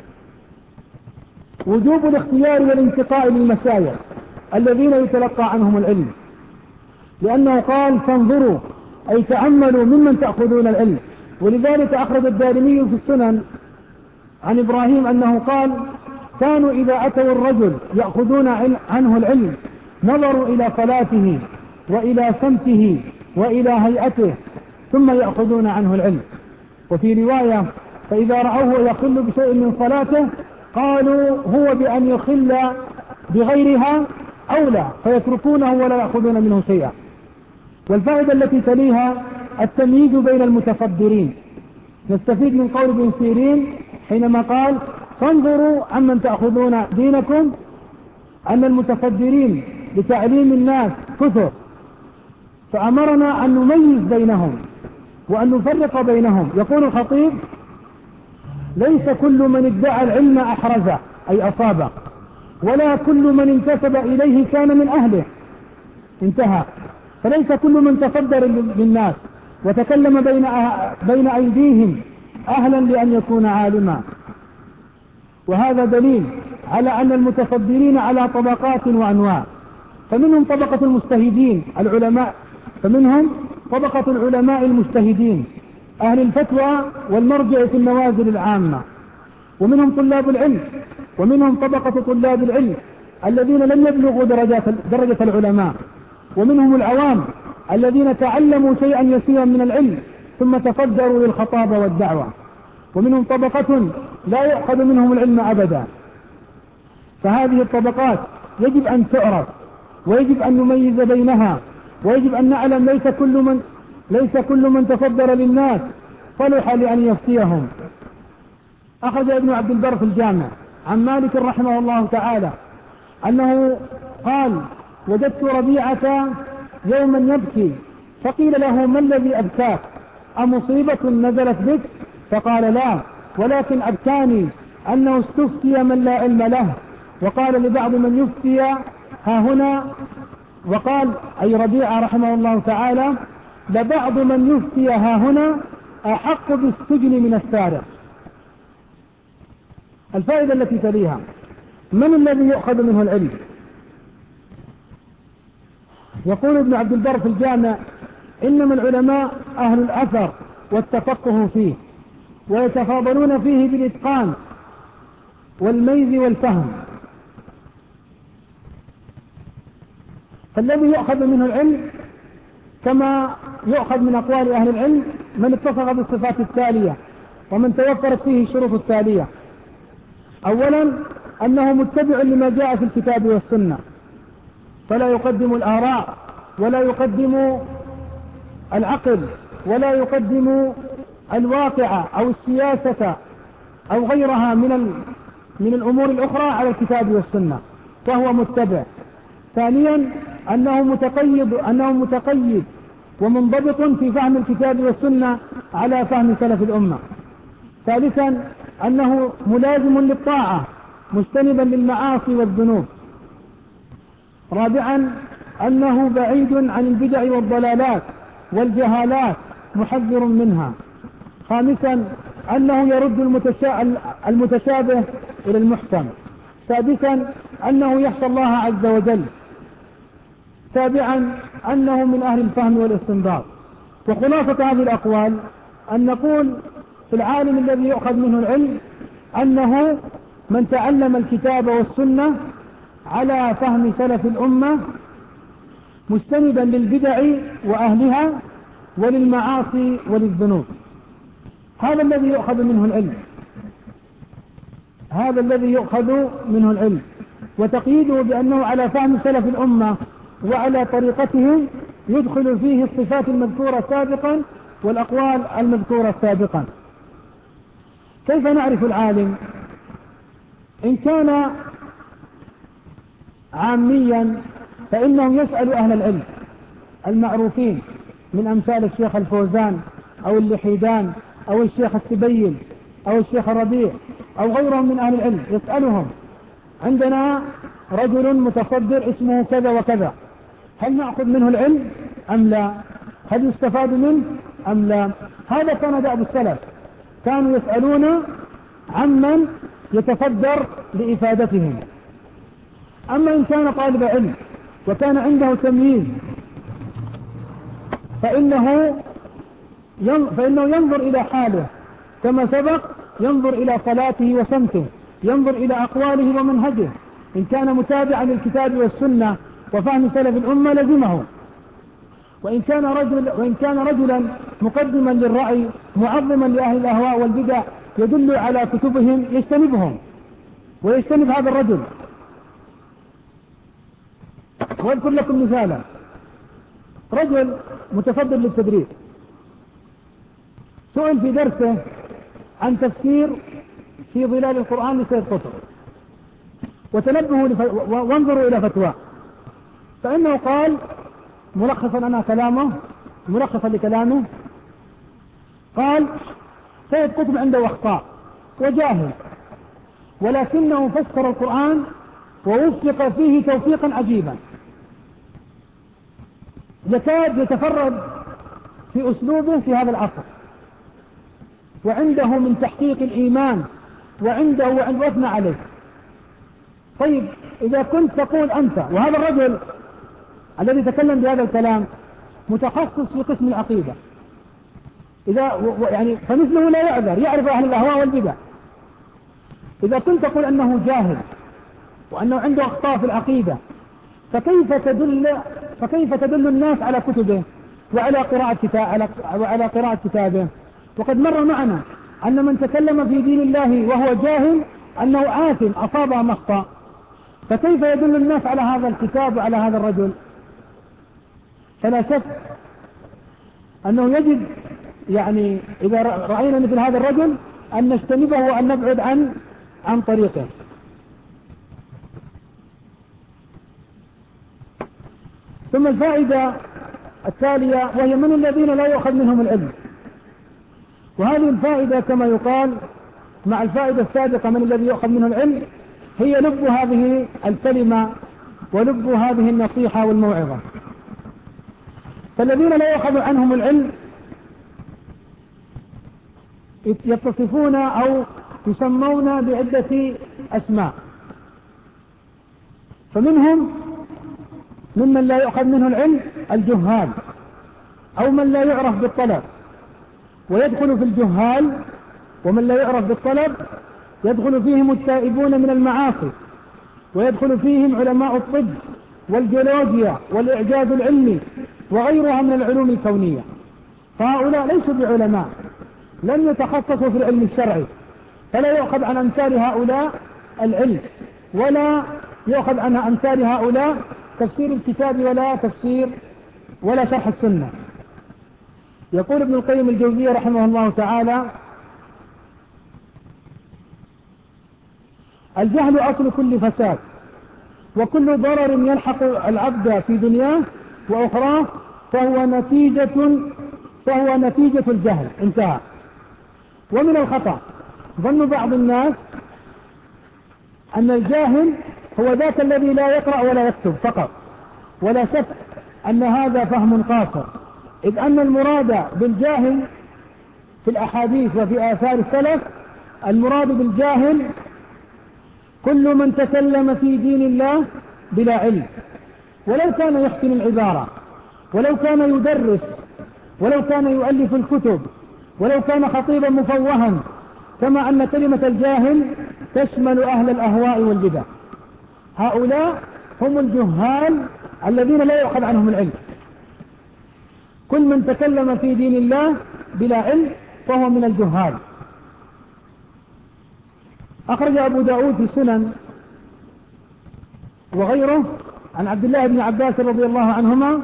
وجوب الاختيار والانتقاء للمشايخ الذين يتلقى عنهم العلم، لأنه قال: فانظروا أي تأملوا ممن تأخذون العلم. ولذلك أخرج الدارمي في السنن عن إبراهيم أنه قال: كانوا إذا أتوا الرجل يأخذون عنه العلم نظروا إلى صلاته وإلى سمته وإلى هيئته ثم يأخذون عنه العلم. وفي رواية: فإذا رأوه يخل بشيء من صلاته قالوا هو بأن يخل بغيرها أولى، فيتركونه ولا يأخذون منه شيئا. والفائدة التي تليها التمييز بين المتصدرين. نستفيد من قول ابن سيرين حينما قال: فانظروا عمن تأخذون دينكم، أن المتصدرين لتعليم الناس كثر، فأمرنا أن نميز بينهم وأن نفرق بينهم. يقول الخطيب: ليس كل من ادعى العلم أحرزه أي أصابه، ولا كل من انتسب إليه كان من أهله. انتهى. فليس كل من تصدر للناس وتكلم بين بين أيديهم أهلا لأن يكون عالما. وهذا دليل على أن المتصدرين على طبقات وأنواع، فمنهم طبقة المجتهدين العلماء، فمنهم طبقة العلماء المجتهدين أهل الفتوى والمرجع في النوازل العامة، ومنهم طلاب العلم، ومنهم طبقة طلاب العلم الذين لم يبلغوا درجات درجة العلماء، ومنهم العوام الذين تعلموا شيئا يسيرا من العلم ثم تصدروا للخطابة والدعوة، ومنهم طبقة لا يؤخذ منهم العلم أبدا. فهذه الطبقات يجب أن تعرف، ويجب أن نميز بينها، ويجب أن نعلم ليس كل من ليس كل من تصدر للناس صلح لأن يفتيهم. أخرج ابن عبد البر في الجامع عن مالك رحمه الله تعالى أنه قال: وجدت ربيعة يوما يبكي، فقيل له: ما الذي أبكاك؟ أمصيبة نزلت بك؟ فقال: لا، ولكن أبكاني أنه استفتي من لا علم له. وقال لبعض من يفتي ها هنا، وقال أي ربيعة رحمه الله تعالى: لبعض من يفتي ها هنا أحق بالسجن من السارق. الفائدة التي تليها: من الذي يؤخذ منه العلم؟ يقول ابن عبد البر في الجامع: إنما العلماء أهل الأثر والتفقه فيه، ويتفاضلون فيه بالإتقان والميز والفهم. فالذي يؤخذ منه العلم كما يؤخذ من أقوال أهل العلم من اتصف بالصفات التالية ومن توفرت فيه الشروط التالية: أولا أنه متبع لما جاء في الكتاب والسنة، فلا يقدم الآراء ولا يقدم العقل ولا يقدم الواقع أو السياسة أو غيرها من من الأمور الأخرى على الكتاب والسنة، فهو متبع. ثانيا أنه متقيد أنه متقيد ومنضبط في فهم الكتاب والسنة على فهم سلف الأمة. ثالثا أنه ملازم للطاعة مجتنبا للمعاصي والذنوب. رابعا أنه بعيد عن البدع والضلالات والجهالات محذر منها. خامسا أنه يرد المتشابه إلى المحكم. سادسا أنه يخشى الله عز وجل. سابعا أنه من أهل الفهم والاستنباط. وخلاصة هذه الأقوال أن نقول في العالم الذي يؤخذ منه العلم أنه من تعلم الكتاب والسنة على فهم سلف الأمة مجتنبا للبدع وأهلها وللمعاصي وللذنوب. هذا الذي يؤخذ منه العلم، هذا الذي يؤخذ منه العلم. وتقييده بأنه على فهم سلف الأمة وعلى طريقتهم يدخل فيه الصفات المذكورة سابقا والأقوال المذكورة سابقا. كيف نعرف العالم؟ إن كان عاميا فإنهم يسألوا أهل العلم المعروفين من أمثال الشيخ الفوزان أو اللحيدان أو الشيخ السبيل أو الشيخ الربيع أو غيرهم من أهل العلم، يسألهم: عندنا رجل متصدر اسمه كذا وكذا، هل نأخذ منه العلم أم لا؟ هل يستفاد منه أم لا؟ هذا كان دأب السلف، كانوا يسألون عمن يتصدر لإفادتهم. أما إن كان طالب علم وكان عنده تمييز فإنه فإنه ينظر إلى حاله كما سبق، ينظر إلى صلاته وسمته، ينظر إلى أقواله ومنهجه. إن كان متابعا للكتاب والسنة وفهم سلف الأمة لزمه، وإن كان رجل وإن كان رجلا مقدما للرأي معظما لأهل الأهواء والبدع يدل على كتبهم يجتنبهم ويجتنب هذا الرجل. وأذكر لكم مثالا: رجل متصدر للتدريس سئل في درسه عن تفسير في ظلال القرآن لسيد قطب، وتنبهوا لف... وانظروا إلى فتوى، فإنه قال ملخصا أنا كلامه ملخصا لكلامه قال: سيد قطب عنده أخطاء وجاهل، ولكنه فسر القرآن ووفق فيه توفيقا عجيبا، يكاد يتفرد في أسلوبه في هذا العصر، وعنده من تحقيق الإيمان وعنده وعند وثنى عليه. طيب إذا كنت تقول أنت، وهذا الرجل الذي تكلم بهذا الكلام متخصص في قسم العقيدة، إذا يعني فمثله لا يعذر، يعرف أهل الأهواء والبدع. إذا كنت تقول أنه جاهل وأنه عنده أخطاء في العقيدة، فكيف تدل فكيف تدل الناس على كتبه وعلى قراءة كتاب وعلى قراءة كتابه؟ وقد مر معنا أن من تكلم في دين الله وهو جاهل أنه آثم أصاب مخطأ، فكيف يدل الناس على هذا الكتاب وعلى هذا الرجل؟ فلا شك أنه يجب يعني إذا رأينا مثل هذا الرجل أن نجتنبه وأن نبعد عن عن طريقه. ثم الفائدة التالية وهي: من الذين لا يؤخذ منهم العلم؟ وهذه الفائدة كما يقال مع الفائدة السابقة من الذي يؤخذ منه العلم هي لب هذه الكلمة ولب هذه النصيحة والموعظة. فالذين لا يؤخذ عنهم العلم يتصفون أو يسمون بعدة أسماء، فمنهم ممن لا يؤخذ منه العلم الجهال، أو من لا يعرف بالطلب، ويدخل في الجهال ومن لا يعرف بالطلب يدخل فيهم التائبون من المعاصي، ويدخل فيهم علماء الطب والجيولوجيا والإعجاز العلمي وغيرها من العلوم الكونية. فهؤلاء ليسوا بعلماء، لم يتخصصوا في العلم الشرعي، فلا يؤخذ عن أمثال هؤلاء العلم، ولا يؤخذ عن أمثال هؤلاء تفسير الكتاب ولا تفسير ولا شرح السنة. يقول ابن القيم الجوزية رحمه الله تعالى: الجهل أصل كل فساد، وكل ضرر يلحق العبد في دنياه وأخراه فهو نتيجة فهو نتيجة الجهل. انتهى. ومن الخطأ ظن بعض الناس أن الجاهل هو ذاك الذي لا يقرأ ولا يكتب فقط، ولا شك أن هذا فهم قاصر، إذ أن المراد بالجاهل في الأحاديث وفي آثار السلف، المراد بالجاهل كل من تكلم في دين الله بلا علم، ولو كان يحسن العبارة، ولو كان يدرس، ولو كان يؤلف الكتب، ولو كان خطيبا مفوها، كما أن كلمة الجاهل تشمل أهل الأهواء والبدع. هؤلاء هم الجهال الذين لا يؤخذ عنهم العلم. كل من تكلم في دين الله بلا علم فهو من الجهال. أخرج أبو داود في السنن وغيره عن عبد الله بن عباس رضي الله عنهما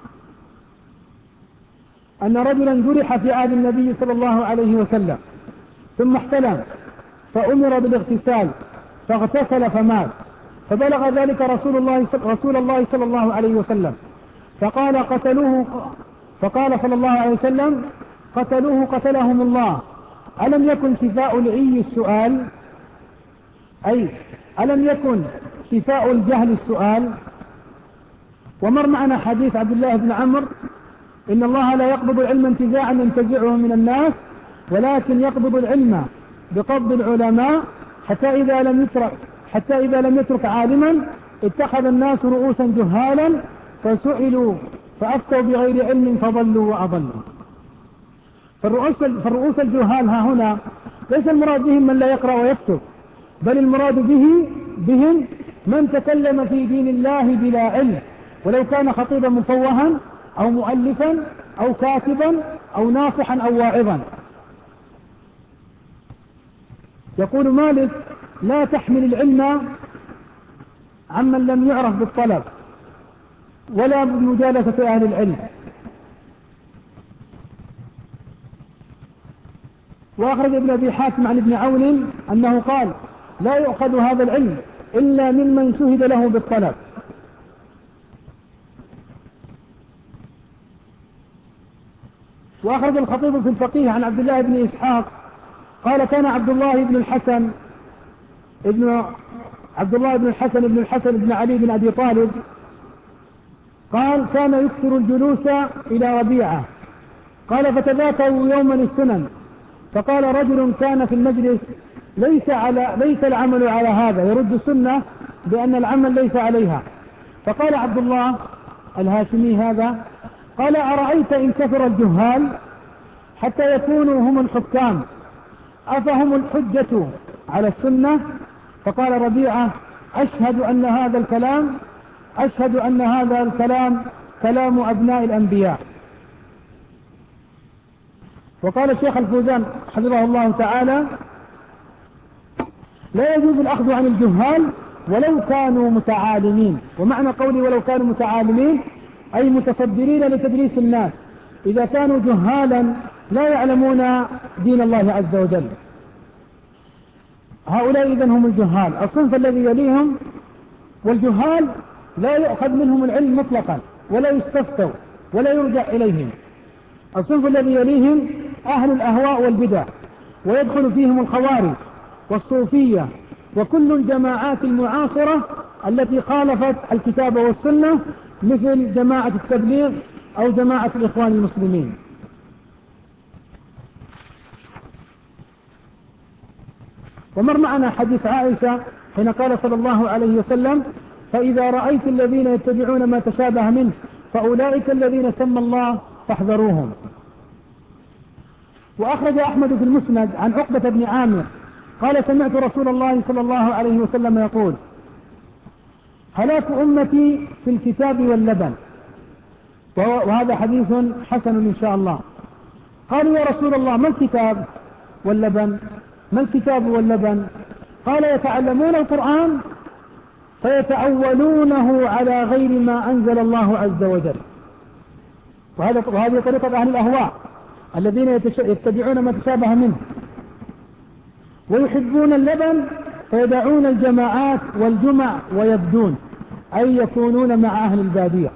أن رجلا جرح في عهد النبي صلى الله عليه وسلم ثم احتلم فأمر بالاغتسال فاغتسل فمات، فبلغ ذلك رسول الله رسول الله صلى الله عليه وسلم فقال قتلوه فقال صلى الله عليه وسلم قتلوه قتلهم الله، ألم يكن شفاء العي السؤال؟ أي ألم يكن شفاء الجهل السؤال؟ ومر معنا حديث عبد الله بن عمرو إن الله لا يقبض العلم انتزاعا ينتزعه من الناس، ولكن يقبض العلم بقبض العلماء حتى إذا لم يترك حتى إذا لم يترك عالما اتخذ الناس رؤوسا جهالا فسئلوا فأفتوا بغير علم فضلوا وأضلوا. فالرؤوس الجهال ها هنا ليس المراد بهم من لا يقرأ ويكتب، بل المراد به بهم من تكلم في دين الله بلا علم، ولو كان خطيبا مفوها أو مؤلفا أو كاتبا أو ناصحا أو واعظا. يقول مالك لا تحمل العلم عمن لم يعرف بالطلب ولا بمجالسة أهل العلم. وأخرج ابن أبي حاتم عن ابن عون أنه قال لا يؤخذ هذا العلم إلا ممن شهد له بالطلب. وأخرج الخطيب في الفقيه عن عبد الله بن إسحاق قال كان عبد الله بن الحسن ابن عبد الله بن الحسن بن الحسن بن علي بن أبي طالب قال كان يكثر الجلوس إلى ربيعة، قال فتذاكروا يوما السنن، فقال رجل كان في المجلس ليس على ليس العمل على هذا، يرد السنة بأن العمل ليس عليها. فقال عبد الله الهاشمي هذا قال أرأيت إن كثر الجهال حتى يكونوا هم الحكام أفهم الحجة على السنة؟ فقال ربيعة أشهد أن هذا الكلام أشهد أن هذا الكلام كلام أبناء الأنبياء. وقال الشيخ الفوزان حفظه الله تعالى لا يجوز الأخذ عن الجهال ولو كانوا متعالمين. ومعنى قولي ولو كانوا متعالمين أي متصدرين لتدريس الناس، إذا كانوا جهالا لا يعلمون دين الله عز وجل. هؤلاء إذن هم الجهال الصنف الذي يليهم. والجهال لا يؤخذ منهم العلم مطلقا ولا يستفتوا ولا يرجع إليهم. الصنف الذي يليهم أهل الأهواء والبدع، ويدخل فيهم الخوارج والصوفية وكل الجماعات المعاصرة التي خالفت الكتاب والسنة، مثل جماعة التبليغ أو جماعة الإخوان المسلمين. ومر معنا حديث عائشة حين قال صلى الله عليه وسلم فإذا رأيت الذين يتبعون ما تشابه منه فأولئك الذين سمى الله فاحذروهم. وأخرج أحمد في المسند عن عقبة بن عامر قال سمعت رسول الله صلى الله عليه وسلم يقول هلاك أمتي في الكتاب واللبن. وهذا حديث حسن إن شاء الله. قالوا يا رسول الله ما الكتاب واللبن؟ ما الكتاب واللبن؟ قال يتعلمون القرآن فيتأولونه على غير ما أنزل الله عز وجل. وهذه طريقة أهل الأهواء الذين يتبعون ما تشابه منه، ويحبون اللبن فيدعون الجماعات والجمع ويبدون، أي يكونون مع أهل البادية.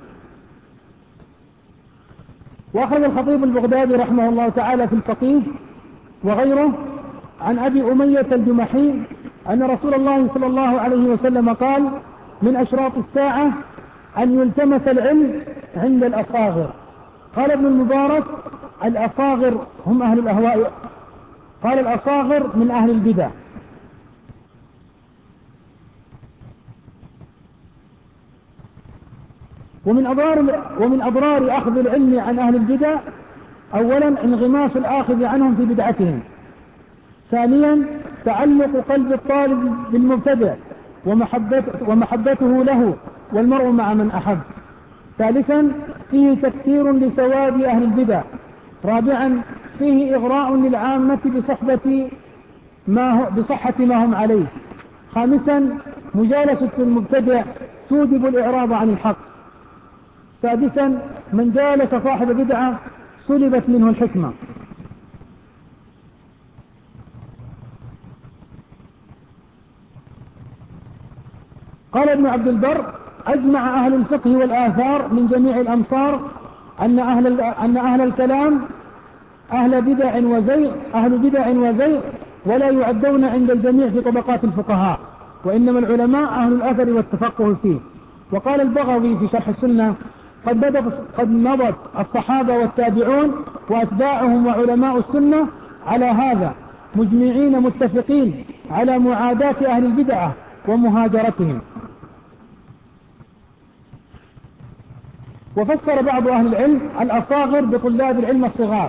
وأخرج الخطيب البغدادي رحمه الله تعالى في الفقيه وغيره عن أبي أمية الجمحي أن رسول الله صلى الله عليه وسلم قال من أشراط الساعة أن يلتمس العلم عند الأصاغر. قال ابن المبارك الأصاغر هم أهل الأهواء، قال الأصاغر من أهل البدع. ومن أضرار, ومن أضرار أخذ العلم عن أهل البدع أولا انغماس الآخذ عنهم في بدعتهم. ثانيا تعلق قلب الطالب بالمبتدع ومحبته, ومحبته له والمرء مع من أحب. ثالثا فيه تكثير لسواد أهل البدع. رابعا فيه إغراء للعامة بصحبة ما هو بصحة ما هم عليه. خامسا مجالسة المبتدع توجب الإعراض عن الحق. سادسا من جالس صاحب بدعة سلبت منه الحكمة. قال ابن عبد البر أجمع أهل الفقه والآثار من جميع الأمصار أن أهل, أن أهل الكلام أهل بدع وزيغ أهل بدع وزيغ ولا يعدون عند الجميع في طبقات الفقهاء، وإنما العلماء أهل الأثر والتفقه فيه. وقال البغوي في شرح السنة قد بدت قد مضت الصحابة والتابعون وأتباعهم وعلماء السنة على هذا مجمعين متفقين على معاداة أهل البدعة ومهاجرتهم. وفسر بعض أهل العلم الأصاغر بطلاب العلم الصغار،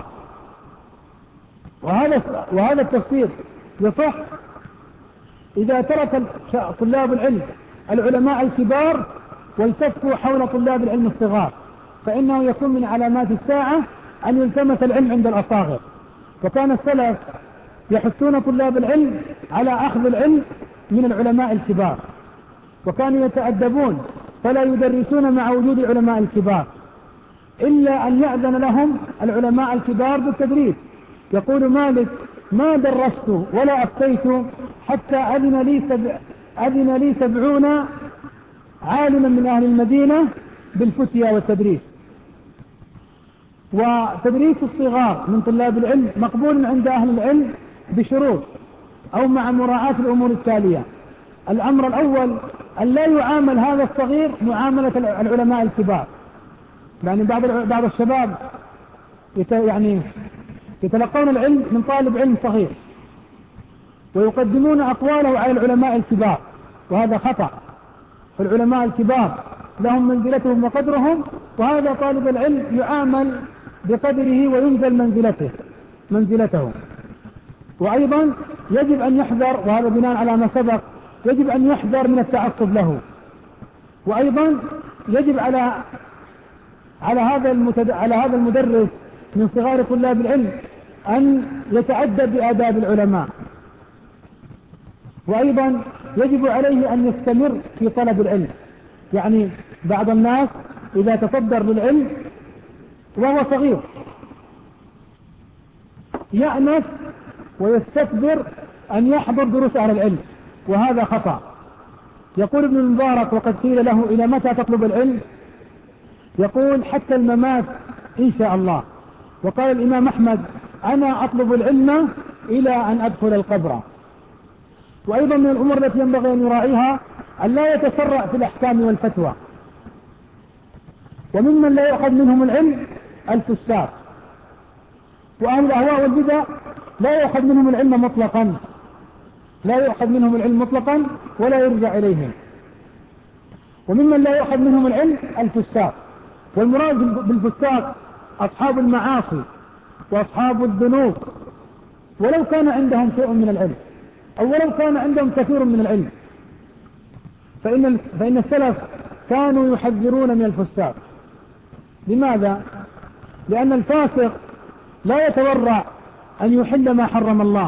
وهذا وهذا التفسير يصح إذا ترك طلاب العلم العلماء الكبار والتفوا حول طلاب العلم الصغار، فإنه يكون من علامات الساعة أن يلتمس العلم عند الأصاغر. وكان السلف يحثون طلاب العلم على أخذ العلم من العلماء الكبار، وكانوا يتأدبون فلا يدرسون مع وجود العلماء الكبار إلا أن يأذن لهم العلماء الكبار بالتدريس. يقول مالك ما درست ولا أفتيت حتى أذن لي, سبع أذن لي سبعون عالما من أهل المدينة بالفتية والتدريس. وتدريس الصغار من طلاب العلم مقبول عند أهل العلم بشروط أو مع مراعاة الأمور التالية. الأمر الأول أن لا يعامل هذا الصغير معاملة العلماء الكبار، يعني بعض بعض الشباب يعني يتلقون العلم من طالب علم صغير ويقدمون أقواله على العلماء الكبار، وهذا خطأ. فالعلماء الكبار لهم منزلتهم وقدرهم، وهذا طالب العلم يعامل بقدره وينزل منزلته منزلته. وأيضا يجب أن يحذر، وهذا بناء على ما سبق، يجب أن يحذر من التعصب له. وأيضا يجب على على هذا المتد... على هذا المدرس من صغار طلاب العلم أن يتأدب بآداب العلماء. وأيضا يجب عليه أن يستمر في طلب العلم. يعني بعض الناس إذا تصدر للعلم وهو صغير يأنف ويستكبر أن يحضر دروس أهل العلم، وهذا خطأ. يقول ابن المبارك وقد قيل له إلى متى تطلب العلم؟ يقول حتى الممات إن شاء الله. وقال الإمام أحمد أنا أطلب العلم إلى أن أدخل القبر. وأيضا من الأمور التي ينبغي أن يراعيها أن لا يتسرع في الأحكام والفتوى. وممن لا يأخذ منهم العلم الفساق، وأهل الأهواء والبدع لا يأخذ منهم العلم مطلقا لا يأخذ منهم العلم مطلقا ولا يرجع إليهم. وممن لا يأخذ منهم العلم الفساق، والمراد بالفساق أصحاب المعاصي وأصحاب الذنوب، ولو كان عندهم شيء من العلم أو ولو كان عندهم كثير من العلم، فإن, فإن السلف كانوا يحذرون من الفساق. لماذا؟ لأن الفاسق لا يتورع أن يحل ما حرم الله،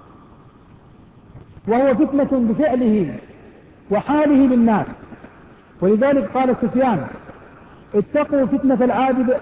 وهو فتنة بفعله وحاله للناس. ولذلك قال سفيان اتقوا فتنة العابد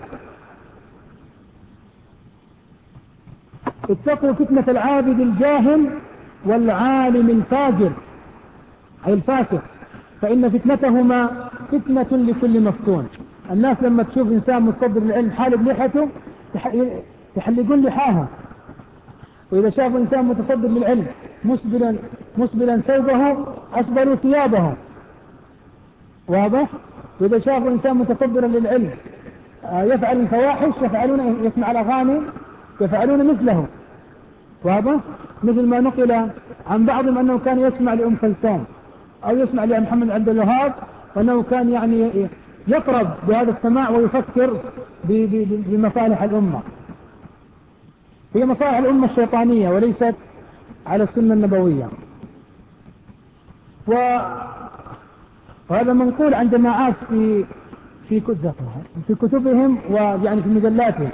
اتقوا فتنة العابد الجاهل والعالم الفاجر، أي الفاسق، فإن فتنتهما فتنة لكل مفتون. الناس لما تشوف إنسان متصدر للعلم حالب لحيته يحلقون لحاها، وإذا شافوا إنسان متصدر للعلم مسبلا مسبلا ثوبه أسبلوا ثيابه، واضح؟ وإذا شافوا إنسان متصدرا للعلم يفعل الفواحش يفعلون يسمع الأغاني يفعلون مثله، واضح؟ مثل ما نقل عن بعضهم أنه كان يسمع لأم كلثوم أو يسمع لمحمد عبد الوهاب، وأنه كان يعني يطرب بهذا السماع ويفكر بمصالح الأمة، هي مصالح الأمة الشيطانية وليست على السنة النبوية. وهذا منقول عن جماعات في في في كتبهم ويعني في مجلاتهم.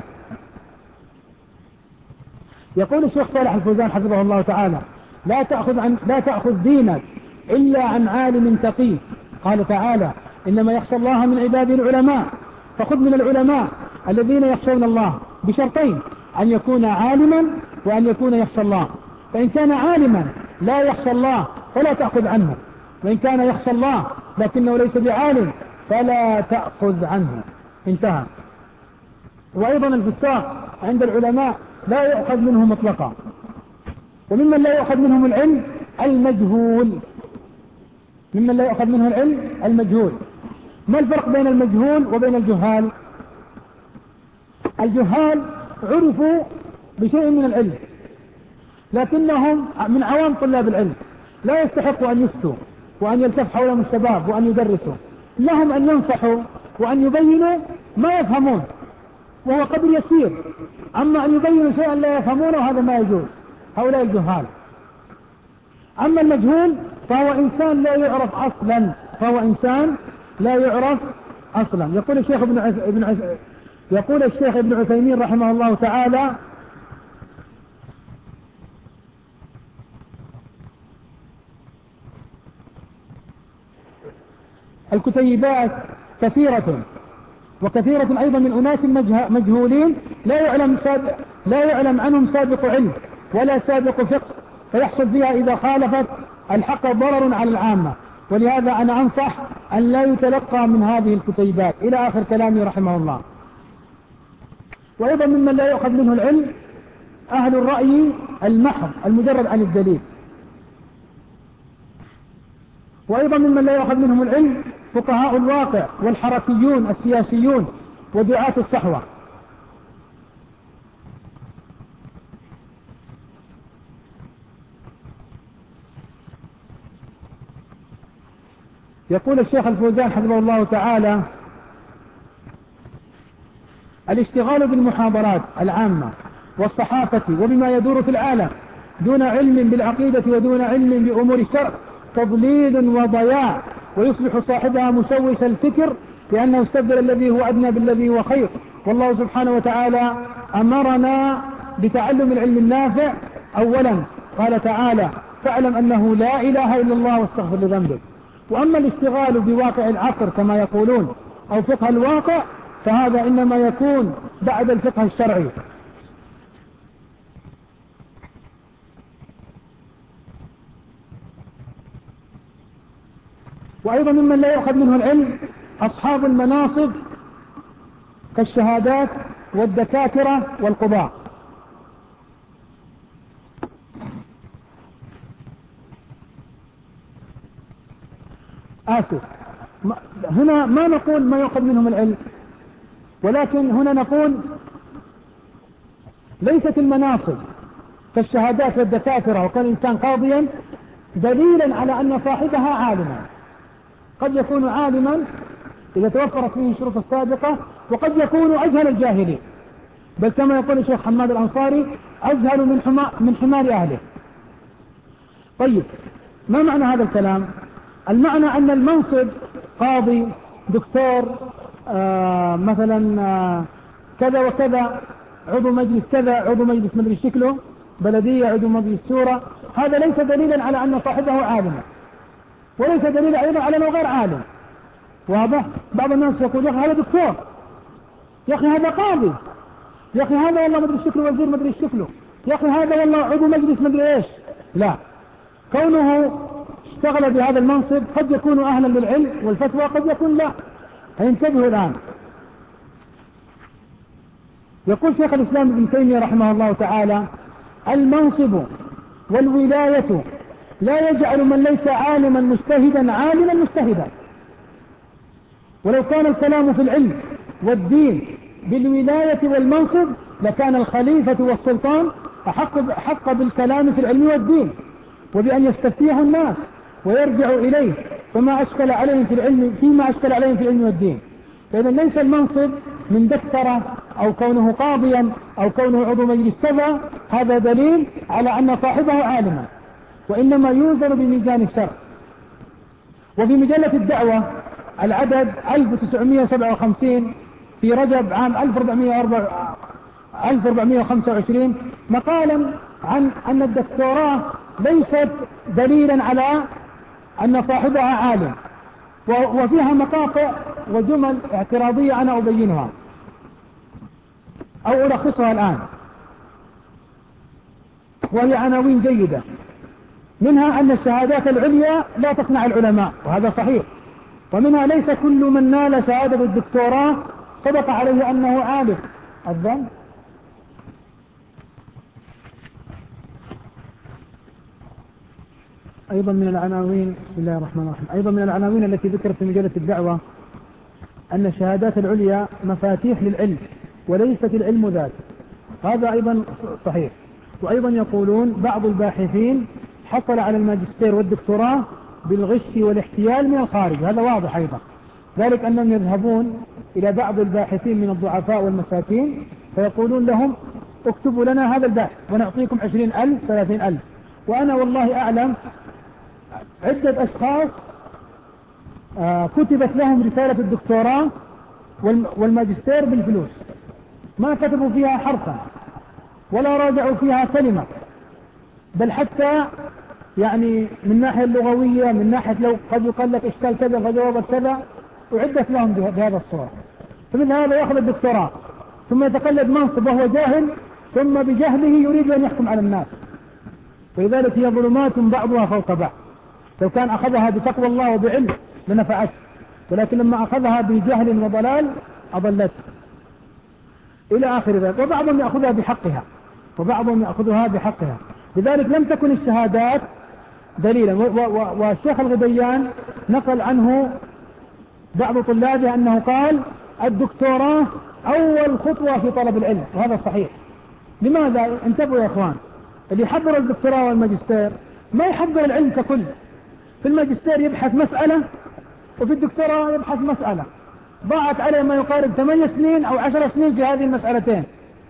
يقول الشيخ صالح الفوزان حفظه الله تعالى: لا تأخذ عن لا تأخذ دينك إلا عن عالم تقي. قال تعالى: إنما يخشى الله من عباده العلماء. فخذ من العلماء الذين يخشون الله بشرطين: أن يكون عالما وأن يكون يخشى الله. فإن كان عالما لا يخشى الله فلا تأخذ عنه، وإن كان يخشى الله لكنه ليس بعالم فلا تأخذ عنه. انتهى. وأيضا الفساق عند العلماء لا يؤخذ منه مطلقا. وممن لا يؤخذ منهم العلم المجهول، ممن لا يؤخذ منه العلم المجهول. ما الفرق بين المجهول وبين الجهال؟ الجهال عرفوا بشيء من العلم لكنهم من عوام طلاب العلم، لا يستحقوا أن يفتوا وأن يلتف حولهم الشباب وأن يدرسوا، لهم أن ينصحوا وأن يبينوا ما يفهمون وهو قدر يسير. أما أن يبينوا شيئا لا يفهمونه هذا ما يجوز، هؤلاء الجهال. أما المجهول فهو إنسان لا يعرف أصلا، فهو إنسان لا يعرف أصلا. يقول الشيخ ابن عث... ابن عث... يقول الشيخ ابن عثيمين رحمه الله تعالى: الكتيبات كثيرة، وكثيرة أيضا من أناس مجهولين لا يعلم سابق لا يعلم عنهم سابق علم ولا سابق فقه، فيحصل فيها إذا خالفت الحق ضرر على العامة. ولهذا أنا أنصح أن لا يتلقى من هذه الكتيبات، إلى آخر كلامي رحمه الله. وأيضا ممن لا يؤخذ منه العلم أهل الرأي المحض المجرد عن الدليل. وأيضا ممن لا يؤخذ منهم العلم فقهاء الواقع والحركيون السياسيون ودعاة الصحوة. يقول الشيخ الفوزان حفظه الله تعالى: الاشتغال بالمحاضرات العامة والصحافة وبما يدور في العالم دون علم بالعقيدة ودون علم بأمور الشرع تضليل وضياع، ويصبح صاحبها مشوش الفكر لأنه استبدل الذي هو أدنى بالذي هو خير. والله سبحانه وتعالى أمرنا بتعلم العلم النافع أولا، قال تعالى: فاعلم أنه لا إله إلا الله واستغفر لذنبك. وأما الاشتغال بواقع العصر كما يقولون أو فقه الواقع فهذا إنما يكون بعد الفقه الشرعي. وأيضا ممن لا يؤخذ منه العلم أصحاب المناصب كالشهادات والدكاترة والقضاء. آسف، هنا ما نقول ما يؤخذ منهم العلم، ولكن هنا نقول ليست المناصب كالشهادات والدكاترة وكان الإنسان قاضيا دليلا على أن صاحبها عالما. قد يكون عالما إذا توفرت فيه الشروط السابقة، وقد يكون أجهل الجاهلين، بل كما يقول الشيخ حماد الأنصاري: أجهل من, حما من حمار أهله. طيب، ما معنى هذا الكلام؟ المعنى أن المنصب قاضي، دكتور، آه مثلا آه كذا وكذا، عضو مجلس كذا، عضو مجلس مدري شكله، بلدية، عضو مجلس شورى، هذا ليس دليلا على أن صاحبه عالما، وليس دليلا أيضا على أنه غير عالم. واضح؟ بعض الناس يقول: يا أخي هذا دكتور، يا أخي هذا قاضي، يا أخي هذا والله مدري شكله وزير مدري شكله، يا أخي هذا والله عضو مجلس مدري إيش. لا، كونه اشتغل بهذا المنصب قد يكون أهلا للعلم والفتوى، قد يكون لا. هينتبهوا الآن. يقول شيخ الإسلام ابن تيمية رحمه الله تعالى: المنصب والولاية لا يجعل من ليس عالما مجتهدا عالما مجتهدا. ولو كان الكلام في العلم والدين بالولاية والمنصب لكان الخليفة والسلطان أحق, أحق بالكلام في العلم والدين، وبأن يستفتيه الناس ويرجعوا إليه فما أشكل عليهم في العلم فيما أشكل عليهم في العلم والدين. فإذا ليس المنصب من دكتورة أو كونه قاضيا أو كونه عضو مجلس كذا هذا دليل على أن صاحبه عالما، وإنما يوزن بميزان الشرع. وفي مجلة الدعوة العدد ألف وتسعمائة وسبعة وخمسين في رجب عام ألف وأربعمائة وخمسة وعشرين مقالا عن أن الدكتوراه ليست دليلا على أن صاحبها عالم، وفيها مقاطع وجمل اعتراضية أنا أبينها أو ألخصها الآن، وهي عناوين جيدة. منها أن الشهادات العليا لا تصنع العلماء، وهذا صحيح. ومنها ليس كل من نال شهادة الدكتوراه صدق عليه أنه عالم. الظن أيضا من العناوين، بسم الله الرحمن الرحيم، أيضا من العناوين التي ذكرت في مجلة الدعوة أن الشهادات العليا مفاتيح للعلم وليست العلم ذاته، هذا أيضا صحيح. وأيضا يقولون بعض الباحثين حصل على الماجستير والدكتوراه بالغش والاحتيال من الخارج، هذا واضح أيضا. ذلك أنهم يذهبون إلى بعض الباحثين من الضعفاء والمساكين فيقولون لهم اكتبوا لنا هذا البحث ونعطيكم عشرين ألف ثلاثين ألف. وأنا والله أعلم عدة أشخاص آه كتبت لهم رسالة الدكتوراه والماجستير بالفلوس، ما كتبوا فيها حرفا ولا راجعوا فيها كلمة، بل حتى يعني من ناحية اللغوية، من ناحية لو قد يقال لك اشكال كذا فجوابك كذا، وعدت لهم بهذا الصورة. فمن هذا يأخذ الدكتوراه ثم يتقلد منصب وهو جاهل، ثم بجهله يريد أن يحكم على الناس. ولذلك هي ظلمات بعضها فوق بعض. لو كان أخذها بتقوى الله وبعلم لنفعته، ولكن لما أخذها بجهل وضلال أضلته إلى آخر ذلك. وبعضهم يأخذها بحقها وبعضهم يأخذها بحقها. لذلك لم تكن الشهادات دليلا. والشيخ الغديان نقل عنه بعض طلابه أنه قال الدكتوراه أول خطوة في طلب العلم، وهذا صحيح. لماذا؟ انتبهوا يا أخوان، اللي يحضر الدكتوراه والماجستير ما يحضر العلم ككل. في الماجستير يبحث مسألة وفي الدكتوراه يبحث مسألة، ضاعت عليه ما يقارب ثمانية سنين أو عشر سنين في هذه المسألتين.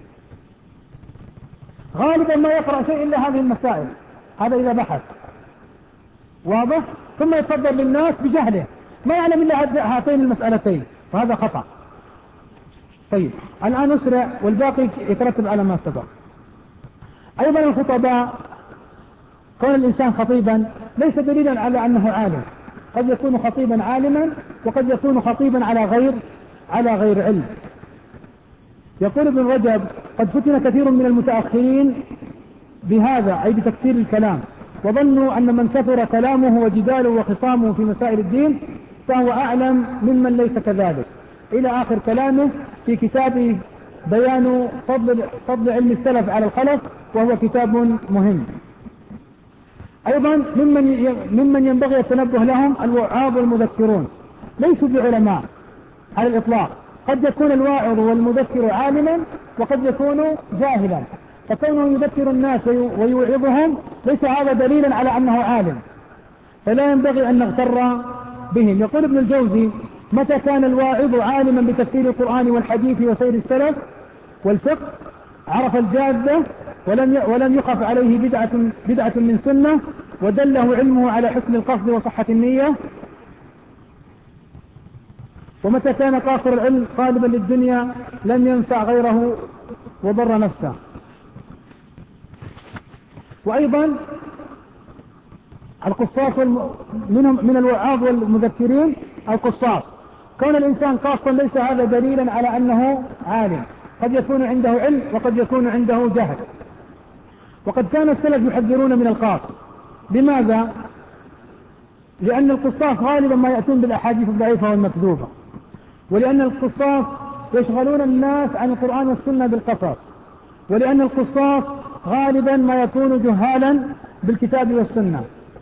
غالبا ما يقرأ شيء إلا هذه المسائل، هذا إذا بحث، واضح؟ ثم يتصدر للناس بجهله ما يعلم إلا هاتين المسألتين، وهذا خطأ. طيب الآن أسرع والباقي يترتب على ما سبق. أيضا الخطباء، كون الإنسان خطيبا ليس دليلا على أنه عالم، قد يكون خطيبا عالما وقد يكون خطيبا على غير على غير علم. يقول ابن رجب قد فتن كثير من المتأخرين بهذا، أي بتكثير الكلام، وظنوا أن من كثر كلامه وجداله وخصامه في مسائل الدين فهو أعلم ممن ليس كذلك، إلى آخر كلامه في كتابه بيان فضل, فضل علم السلف على الخلف، وهو كتاب مهم. أيضا ممن ممن ينبغي التنبه لهم الوعاظ والمذكرون، ليسوا بعلماء على الإطلاق. قد يكون الواعظ والمذكر عالما وقد يكون جاهلا، فكونه يذكر الناس ويوعظهم ليس هذا دليلا على أنه عالم، فلا ينبغي أن نغتر بهم. يقول ابن الجوزي متى كان الواعظ عالما بتفسير القرآن والحديث وسير السلف والفقه عرف الجادة ولم ولم يخف عليه بدعة بدعة من سنة، ودله علمه على حسن القصد وصحة النية. ومتى كان قاصر العلم طالبا للدنيا لم ينفع غيره وضر نفسه. وأيضا القصاص منهم من الوعاظ والمذكرين القصاص، كون الإنسان قاصا ليس هذا دليلا على أنه عالم، قد يكون عنده علم وقد يكون عنده جهل. وقد كان السلف يحذرون من القاص. لماذا؟ لأن القصاص غالبا ما يأتون بالأحاديث الضعيفة والمكذوبة، ولأن القصاص يشغلون الناس عن القرآن والسنة بالقصص، ولأن القصاص غالبا ما يكون جهالا بالكتاب والسنة.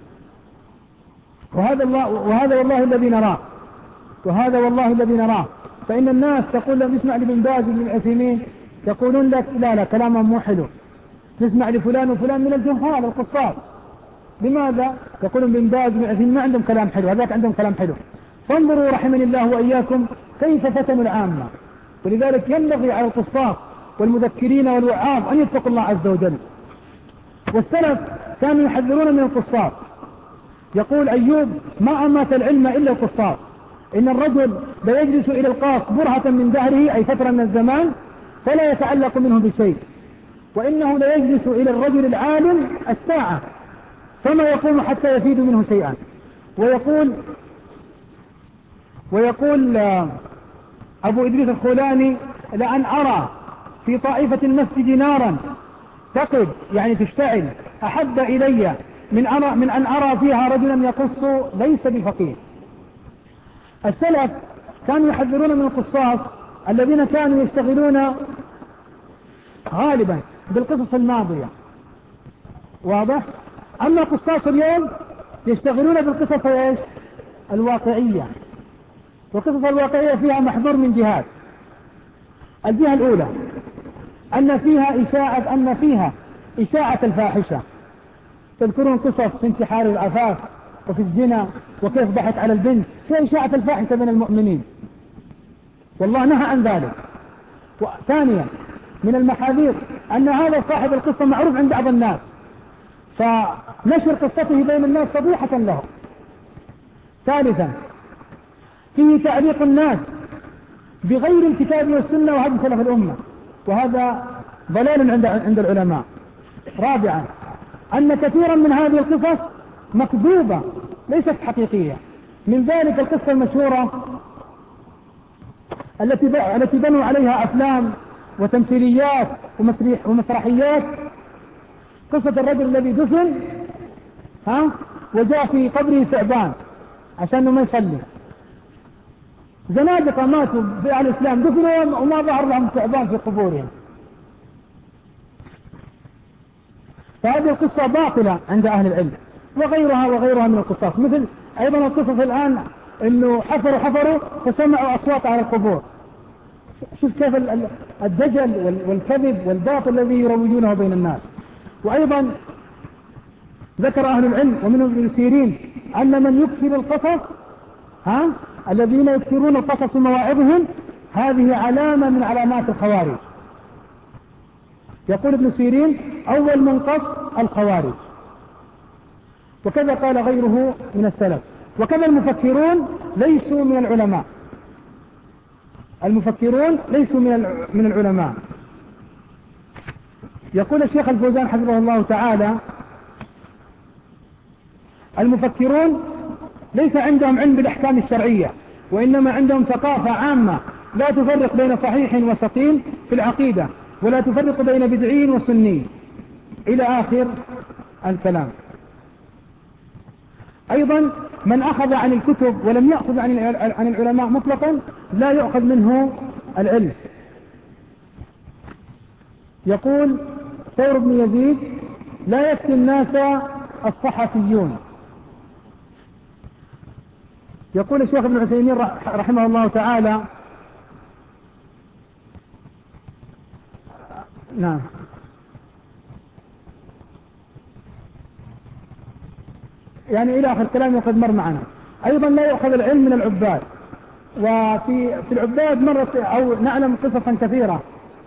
وهذا الله وهذا والله الذي نراه وهذا والله الذي نراه فإن الناس تقول لهم نسمع لابن باز وابن عثيمين يقولون لك لا لا كلامهم مو حلو، نسمع لفلان وفلان من الجهال القصاص. لماذا؟ يقولون ابن باز وابن عثيمين ما عندهم كلام حلو، هذاك عندهم كلام حلو. فانظروا رحمني الله وإياكم كيف فتنوا العامة. ولذلك ينبغي على القصاص والمذكرين والوعاظ أن يتقوا الله عز وجل. والسلف كانوا يحذرون من القصاص. يقول أيوب: ما أمات العلم إلا القصاص، إن الرجل لا يجلس إلى القاص برهة من دهره، أي فترة من الزمان، فلا يتعلق منه بشيء، وإنه لا يجلس إلى الرجل العالم الساعة فما يقوم حتى يفيد منه شيئا. ويقول ويقول أبو إدريس الخولاني: لأن أرى في طائفة المسجد نارا تقد، يعني تشتعل، أحب إلي من, أرى من أن أرى فيها رجلا يقص ليس بفقيه. السلف كانوا يحذرون من القصاص الذين كانوا يشتغلون غالبا بالقصص الماضية، واضح؟ أما قصاص اليوم يشتغلون بالقصص ايش؟ الواقعية. والقصص الواقعية فيها محظور من جهات. الجهة الأولى أن فيها إشاعة أن فيها إشاعة الفاحشة. تذكرون قصص في انتحار العفاف وفي الزنا وكيف ضحك على البنت، في إشاعة الفاحشة بين المؤمنين، والله نهى عن ذلك. وثانيا من المحاذير أن هذا صاحب القصة معروف عند بعض الناس، فنشر قصته بين الناس فضيحة له. ثالثا فيه تعليق الناس بغير الكتاب والسنة وهدي سلف الأمة، وهذا ضلال عند عند العلماء. رابعا أن كثيرا من هذه القصص مكذوبة ليست حقيقية. من ذلك القصة المشهورة التي التي بنوا عليها أفلام وتمثيليات ومسرحيات، قصة الرجل الذي دفن ها وجاء في قبره ثعبان عشان ما يصلي. زنادقة ماتوا في أهل الإسلام دفنوا وما ظهر لهم ثعبان في قبورهم. فهذه القصة باطلة عند أهل العلم. وغيرها وغيرها من القصص، مثل أيضا القصص الآن إنه حفروا حفروا فسمعوا أصوات على القبور. شوف كيف الدجل والكذب والباطل الذي يروجونه بين الناس. وأيضا ذكر أهل العلم ومنهم ابن سيرين أن من يكثر القصص ها الذين يكثرون القصص مواعظهم هذه علامة من علامات الخوارج. يقول ابن سيرين: أول من قص الخوارج. وكذا قال غيره من السلف. وكذا المفكرون ليسوا من العلماء. المفكرون ليسوا من من العلماء. يقول الشيخ الفوزان حفظه الله تعالى: المفكرون ليس عندهم علم بالأحكام الشرعية، وإنما عندهم ثقافة عامة لا تفرق بين صحيح وسقيم في العقيدة، ولا تفرق بين بدعي وسني، إلى آخر الكلام. أيضا من أخذ عن الكتب ولم يأخذ عن العلماء مطلقا لا يؤخذ منه العلم. يقول ثور بن يزيد: لا يفتي الناس الصحفيون. يقول الشيخ ابن عثيمين رحمه الله تعالى: نعم يعني إلى آخر كلام وقد مر معنا. أيضا لا يؤخذ العلم من العباد. وفي في العباد مرة أو نعلم قصصا كثيرة،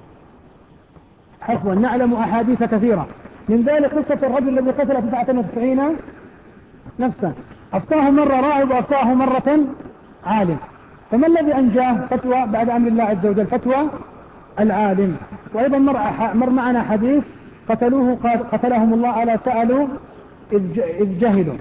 عفوا نعلم أحاديث كثيرة. من ذلك قصة الرجل الذي قتل تسعة وتسعين نفسا، أفتاه مرة راهب وأفتاه مرة عالم، فما الذي أنجاه؟ فتوى بعد أمر الله عز وجل، فتوى العالم. وأيضا مر, مر معنا حديث قتلوه قتلهم الله ألا سألوا إذ جهلوا.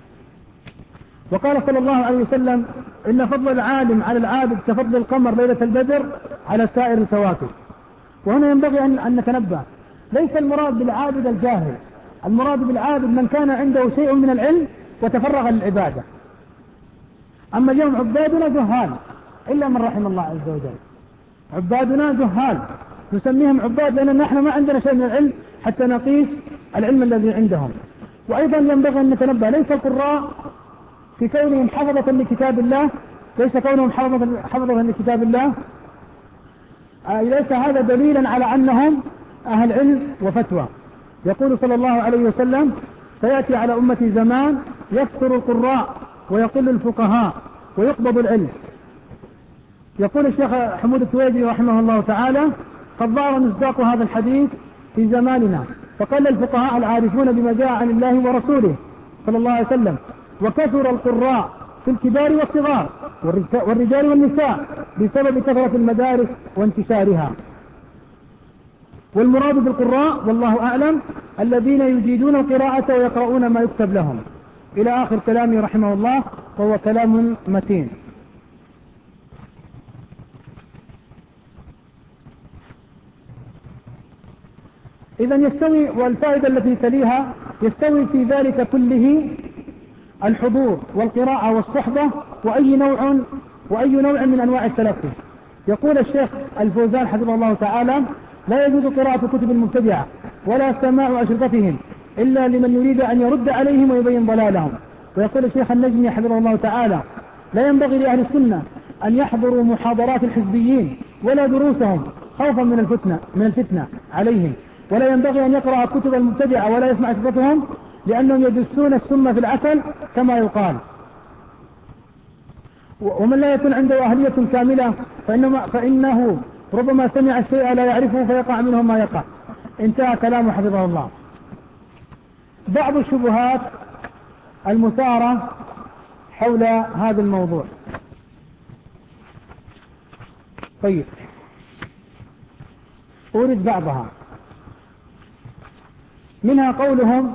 وقال صلى الله عليه وسلم: إن فضل العالم على العابد كفضل القمر ليلة البدر على سائر الكواكب. وهنا ينبغي أن نتنبه، ليس المراد بالعابد الجاهل، المراد بالعابد من كان عنده شيء من العلم وتفرغ للعبادة. أما اليوم عبادنا جهال إلا من رحم الله عز وجل. عبادنا جهال، نسميهم عباد لأن نحن ما عندنا شيء من العلم حتى نقيس العلم الذي عندهم. وأيضا ينبغي أن نتنبه، ليس القراء في كونهم حفظة لكتاب الله، ليس كونهم حفظة لكتاب الله ليس هذا دليلا على أنهم أهل علم وفتوى. يقول صلى الله عليه وسلم: سيأتي على أمتي زمان يكثر القراء ويقل الفقهاء ويقبض العلم. يقول الشيخ حمود التويجري رحمه الله تعالى: قد ظهر مصداق هذا الحديث في زماننا، فقل الفقهاء العارفون بما جاء عن الله ورسوله صلى الله عليه وسلم، وكثر القراء في الكبار والصغار والرجال والنساء بسبب كثرة المدارس وانتشارها. والمراد بالقراء والله أعلم الذين يجيدون القراءة ويقرؤون ما يكتب لهم، إلى آخر كلامه رحمه الله، وهو كلام متين. إذا يستوي، والفائدة التي تليها، يستوي في ذلك كله الحضور والقراءة والصحبة وأي نوع وأي نوع من أنواع التلفظ. يقول الشيخ الفوزان حفظه الله تعالى: لا يجوز قراءة كتب المبتدعة ولا سماع أشرطتهم إلا لمن يريد أن يرد عليهم ويبين ضلالهم. ويقول الشيخ النجمي حفظه الله تعالى: لا ينبغي لأهل السنة أن يحضروا محاضرات الحزبيين ولا دروسهم خوفا من الفتنة من الفتنة عليهم، ولا ينبغي أن يقرأ كتب المبتدعة ولا يسمع أشرطتهم لأنهم يدسون السم في العسل كما يقال. ومن لا يكون عنده أهلية كاملة فإنما فإنه ربما سمع الشيء لا يعرفه فيقع منه ما يقع. انتهى كلامه حفظه الله. بعض الشبهات المثارة حول هذا الموضوع. طيب، أورد بعضها. منها قولهم: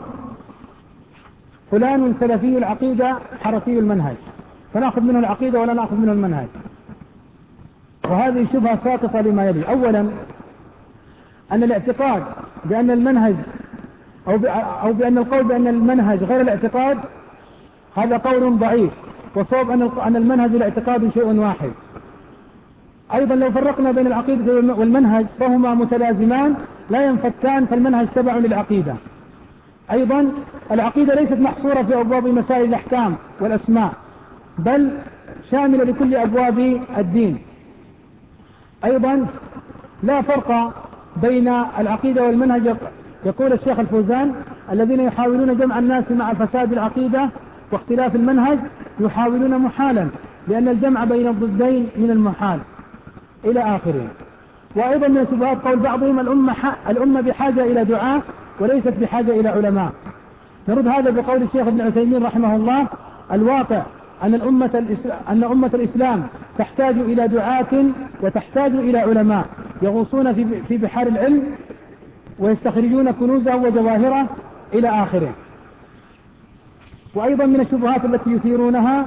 فلان سلفي العقيدة حرفي المنهج، فنأخذ منه العقيدة ولا نأخذ منه المنهج. وهذه شبهة ساقطة لما يلي. أولا، أن الاعتقاد بأن المنهج أو بأن القول بأن المنهج غير الاعتقاد هذا قول ضعيف، وصواب أن المنهج والاعتقاد شيء واحد. أيضا لو فرقنا بين العقيدة والمنهج فهما متلازمان لا ينفكان، فالمنهج تبع للعقيدة. أيضا العقيدة ليست محصورة في أبواب مسائل الأحكام والأسماء، بل شاملة لكل أبواب الدين. أيضا لا فرق بين العقيدة والمنهج. يقول الشيخ الفوزان: الذين يحاولون جمع الناس مع فساد العقيدة واختلاف المنهج يحاولون محالا، لأن الجمع بين الضدين من المحال، إلى آخره. وأيضا من الشبهات قول بعضهم: الأمة, الأمة بحاجة إلى دعاة وليست بحاجة إلى علماء. نرد هذا بقول الشيخ ابن عثيمين رحمه الله: الواقع أن الأمة أن أمة الإسلام تحتاج إلى دعاة وتحتاج إلى علماء يغوصون في بحار العلم ويستخرجون كنوزه وجواهره، إلى آخره. وأيضا من الشبهات التي يثيرونها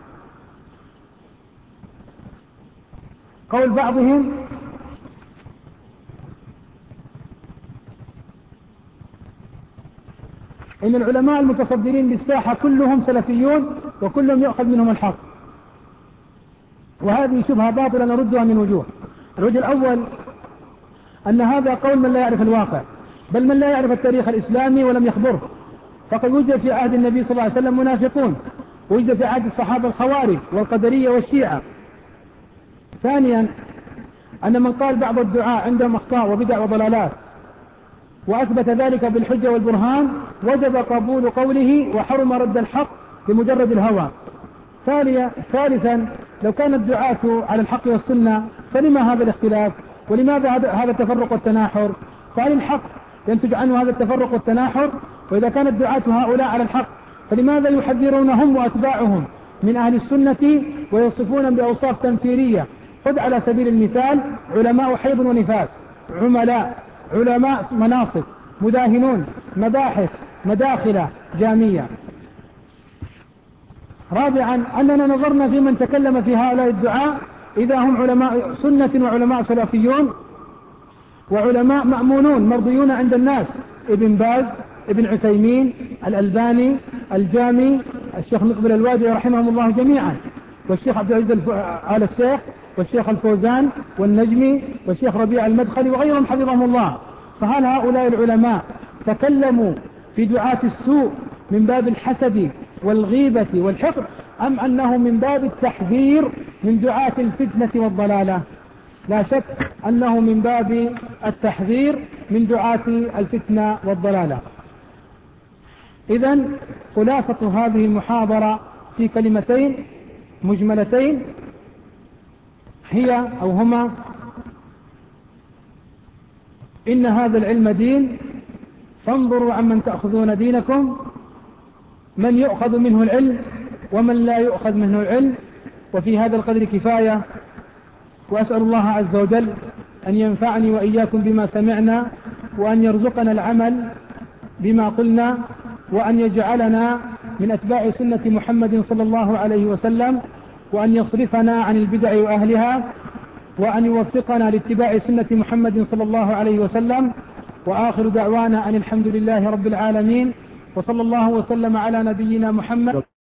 قول بعضهم: إن العلماء المتصدرين للساحة كلهم سلفيون وكلهم يؤخذ منهم الحق. وهذه شبهة باطلة نردها من وجوه. الوجه الأول أن هذا قول من لا يعرف الواقع، بل من لا يعرف التاريخ الإسلامي ولم يخبره. فقد وجد في عهد النبي صلى الله عليه وسلم منافقون، ووجد في عهد الصحابة الخوارج والقدرية والشيعة. ثانيا، أن من قال بعض الدعاء عندهم أخطاء وبدع وضلالات وأثبت ذلك بالحجة والبرهان وجب قبول قوله وحرم رد الحق بمجرد الهوى. ثالثا، لو كان الدعاة على الحق والسنة فلما هذا الاختلاف؟ ولماذا هذا التفرق والتناحر؟ فهل الحق ينتج عنه هذا التفرق والتناحر؟ وإذا كان الدعاة هؤلاء على الحق فلماذا يحذرونهم وأتباعهم من أهل السنة ويصفون بأوصاف تنفيرية؟ خذ على سبيل المثال: علماء حيض ونفاس، عملاء، علماء مناصب، مداهنون، مباحث، مداخلة، جامية. رابعا، أننا نظرنا في من تكلم في هؤلاء الدعاء إذا هم علماء سنة وعلماء سلفيون وعلماء مأمونون مرضيون عند الناس: ابن باز، ابن عثيمين، الألباني، الجامي، الشيخ مقبل الوادي رحمهم الله جميعا، والشيخ عبد العزيز آل الشيخ، والشيخ الفوزان، والنجمي، والشيخ ربيع المدخلي وغيرهم حفظهم الله. فهل هؤلاء العلماء تكلموا في دعاة السوء من باب الحسد والغيبة والحقد، أم أنه من باب التحذير من دعاة الفتنة والضلالة؟ لا شك أنه من باب التحذير من دعاة الفتنة والضلالة. إذن خلاصة هذه المحاضرة في كلمتين مجملتين: هي أو هما: إن هذا العلم دين، فانظروا عمن تأخذون دينكم، من يؤخذ منه العلم ومن لا يؤخذ منه العلم. وفي هذا القدر كفاية، وأسأل الله عز وجل أن ينفعني وإياكم بما سمعنا، وأن يرزقنا العمل بما قلنا، وأن يجعلنا من أتباع سنة محمد صلى الله عليه وسلم، وأن يصرفنا عن البدع وأهلها، وأن يوفقنا لاتباع سنة محمد صلى الله عليه وسلم. وآخر دعوانا أن الحمد لله رب العالمين، وصلى الله وسلم على نبينا محمد.